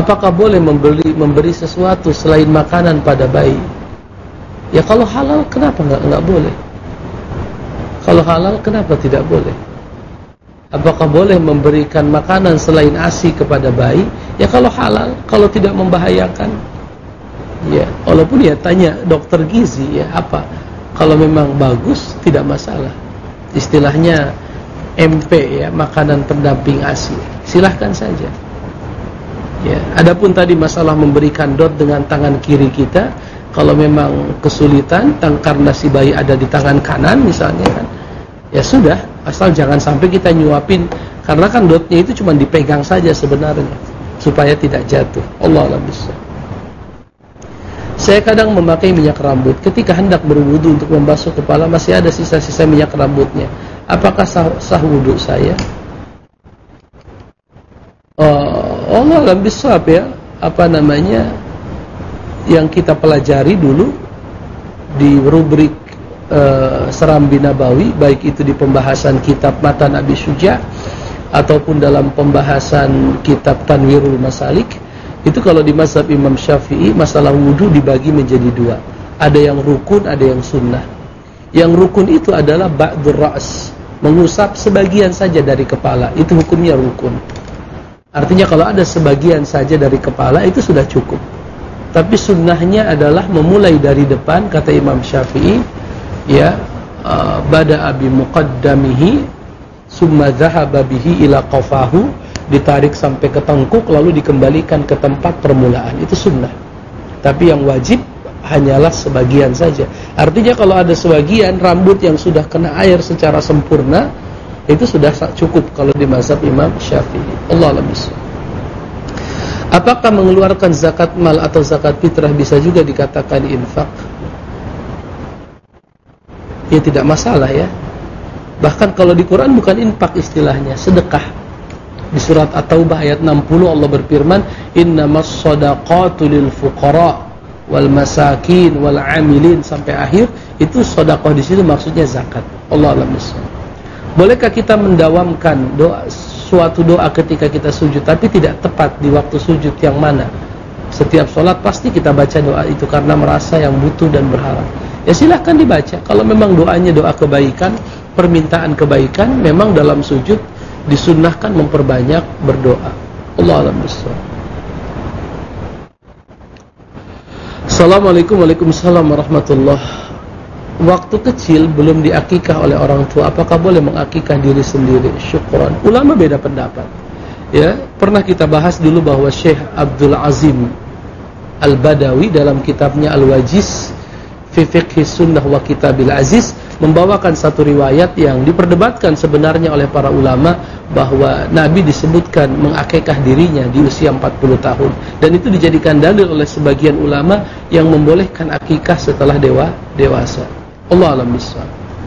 Speaker 1: Apakah boleh membeli memberi sesuatu selain makanan pada bayi? Ya kalau halal kenapa enggak enggak boleh? Kalau halal kenapa tidak boleh? Apakah boleh memberikan makanan selain ASI kepada bayi? Ya kalau halal, kalau tidak membahayakan. Ya, walaupun ya tanya dokter gizi ya apa? Kalau memang bagus tidak masalah. Istilahnya M P ya, makanan pendamping ASI. Silahkan saja. Ya, adapun tadi masalah memberikan dot dengan tangan kiri kita, kalau memang kesulitan karena si bayi ada di tangan kanan misalnya kan, ya sudah, asal jangan sampai kita nyuapin, karena kan dotnya itu cuma dipegang saja sebenarnya supaya tidak jatuh. Allah a'lam bishawab. Saya kadang memakai minyak rambut ketika hendak berwudu untuk membasuh kepala, masih ada sisa-sisa minyak rambutnya. Apakah sah, sah wudu saya? Oh, Allah a'lam bishawab ya. Apa namanya? Yang kita pelajari dulu di rubrik uh, Serambi Nabawi, baik itu di pembahasan kitab Matan Abi Syuja ataupun dalam pembahasan kitab Tanwirul Masalik, itu kalau di mazhab Imam Syafi'i masalah wudu dibagi menjadi dua. Ada yang rukun, ada yang sunnah. Yang rukun itu adalah ba'dur ra's, mengusap sebagian saja dari kepala, itu hukumnya rukun. Artinya kalau ada sebagian saja dari kepala itu sudah cukup. Tapi sunnahnya adalah memulai dari depan, kata Imam Syafi'i, ya, uh, bada abi muqaddamihi summa dhahaba bihi ila qafahu, ditarik sampai ke tengkuk lalu dikembalikan ke tempat permulaan. Itu sunnah. Tapi yang wajib hanyalah sebagian saja. Artinya kalau ada sebagian rambut yang sudah kena air secara sempurna, itu sudah cukup kalau di mazhab Imam Syafi'i. Allah a'lam bishawab. Apakah mengeluarkan zakat mal atau zakat fitrah bisa juga dikatakan infak? Ya tidak masalah ya. Bahkan kalau di Quran bukan infak istilahnya, sedekah. Di surat At-Taubah ayat enam puluh Allah berfirman, innamas shadaqatu lil fuqara wal masakin wal amilin, sampai akhir. Itu sedekah di situ maksudnya zakat. Allah a'lam bishawab. Bolehkah kita mendawamkan doa, suatu doa ketika kita sujud tapi tidak tepat di waktu sujud yang mana? Setiap sholat pasti kita baca doa itu karena merasa yang butuh dan berharap. Ya silahkan dibaca. Kalau memang doanya doa kebaikan, permintaan kebaikan, memang dalam sujud disunnahkan memperbanyak berdoa. Allah a'lam bishawab. Assalamualaikum Waalaikumsalam warahmatullahi. Waktu kecil belum diakikah oleh orang tua, apakah boleh mengakikah diri sendiri? Syukran. Ulama beda pendapat. Ya, pernah kita bahas dulu bahwa Syekh Abdul Azim Al-Badawi dalam kitabnya Al-Wajiz fi Fiqhi Sunnah wa Kitabil Aziz membawakan satu riwayat yang diperdebatkan sebenarnya oleh para ulama, bahwa Nabi disebutkan mengakikah dirinya di usia empat puluh tahun, dan itu dijadikan dalil oleh sebagian ulama yang membolehkan akikah setelah dewa dewasa. Allah a'lam bishawab.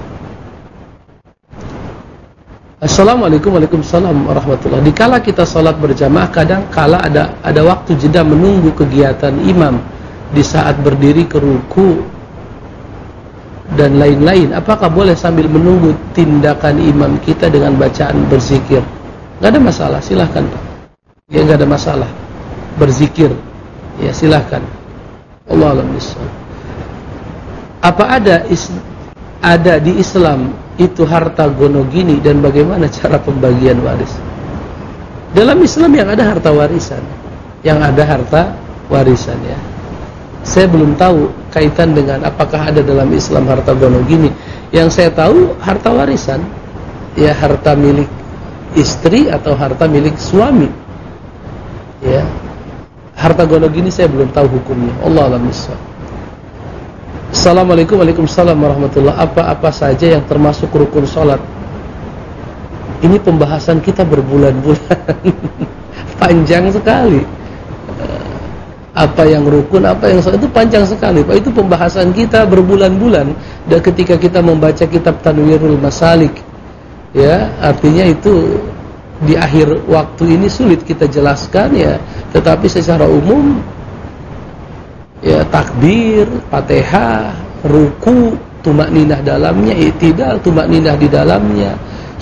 Speaker 1: Assalamualaikum Waalaikumsalam warahmatullahi. Dikala kita salat berjamaah, kadang kala ada ada waktu jeda menunggu kegiatan imam di saat berdiri ke ruku dan lain-lain. Apakah boleh sambil menunggu tindakan imam kita dengan bacaan berzikir? Enggak ada masalah, silahkan Pak. Ya enggak ada masalah. Berzikir, ya silahkan. Allah a'lam bishawab. Apa ada is, ada di Islam itu harta gonogini, dan bagaimana cara pembagian waris? Dalam Islam yang ada harta warisan, yang ada harta warisan ya. Saya belum tahu kaitan dengan apakah ada dalam Islam harta gonogini. Yang saya tahu harta warisan, ya harta milik istri atau harta milik suami. Ya, harta gonogini saya belum tahu hukumnya. Allah a'lam bishawab. Assalamualaikum Waalaikumsalam warahmatullahi. Apa-apa saja yang termasuk rukun sholat? Ini pembahasan kita berbulan-bulan. Panjang sekali. Apa yang rukun, apa yang sholat, itu panjang sekali Pak. Itu pembahasan kita berbulan-bulan. Dan ketika kita membaca kitab Tanwirul Masalik, ya, artinya itu di akhir waktu ini sulit kita jelaskan ya. Tetapi secara umum, ya, takbir, Fatihah, ruku, tumakninah dalamnya, i'tidal, tumakninah di dalamnya,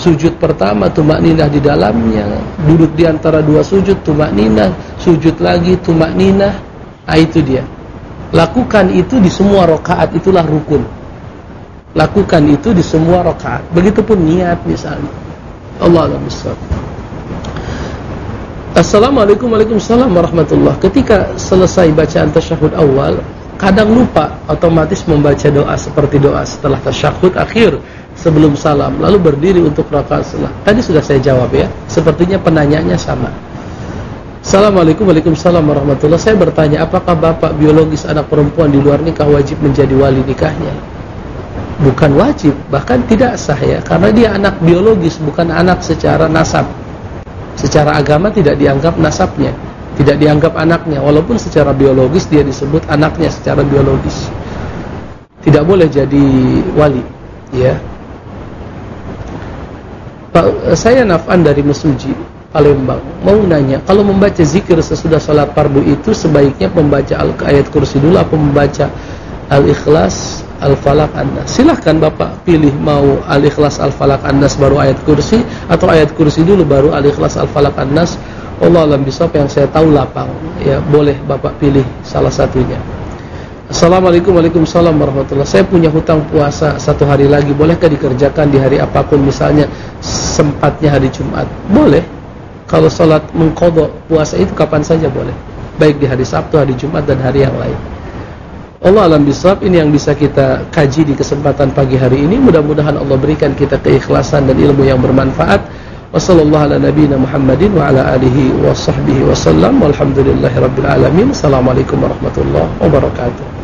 Speaker 1: Sujud pertama tumakninah di dalamnya, duduk di antara dua sujud tumakninah, sujud lagi tumakninah. Ah, itu dia. Lakukan itu di semua rakaat, itulah rukun. Lakukan itu di semua rakaat. Begitupun niat misalnya. Allah a'lam bishawab. Assalamualaikum Waalaikumsalam warahmatullah. Ketika selesai bacaan tasyahud awal, kadang lupa otomatis membaca doa seperti doa setelah tasyahud akhir sebelum salam, lalu berdiri untuk rakaat setelah. Tadi sudah saya jawab ya. Sepertinya penanyanya sama. Assalamualaikum Waalaikumsalam warahmatullah. Saya bertanya, apakah bapak biologis anak perempuan di luar nikah wajib menjadi wali nikahnya? Bukan wajib, bahkan tidak sah ya, karena dia anak biologis, bukan anak secara nasab. Secara agama tidak dianggap nasabnya, tidak dianggap anaknya, walaupun secara biologis dia disebut anaknya secara biologis. Tidak boleh jadi wali, ya. Pak, saya Nafan dari Mesuji, Palembang. Mau nanya, kalau membaca zikir sesudah salat fardu itu sebaiknya membaca ayat kursi dulu apa membaca Al-Ikhlas, Al-Falaq, An-Nas? Silahkan Bapak pilih, mau Al-Ikhlas, Al-Falaq, An-Nas baru ayat kursi, atau ayat kursi dulu baru Al-Ikhlas, Al-Falaq, An-Nas. Allah alam bisawab, yang saya tahu lapang. Ya, boleh Bapak pilih salah satunya. Assalamualaikum Waalaikumsalam warahmatullahi. Saya punya hutang puasa satu hari lagi, bolehkah dikerjakan di hari apapun, misalnya sempatnya hari Jumat? Boleh. Kalau sholat mengqadha puasa itu kapan saja boleh, baik di hari Sabtu, hari Jumat, dan hari yang lain. Allah alam bisawab. Ini yang bisa kita kaji di kesempatan pagi hari ini. Mudah-mudahan Allah berikan kita keikhlasan dan ilmu yang bermanfaat. Wassallallahu ala nabiyina Muhammadin wa ala alihi wa sahbihi wasallam. Walhamdulillahi rabbil alamin. Assalamualaikum warahmatullahi wabarakatuh.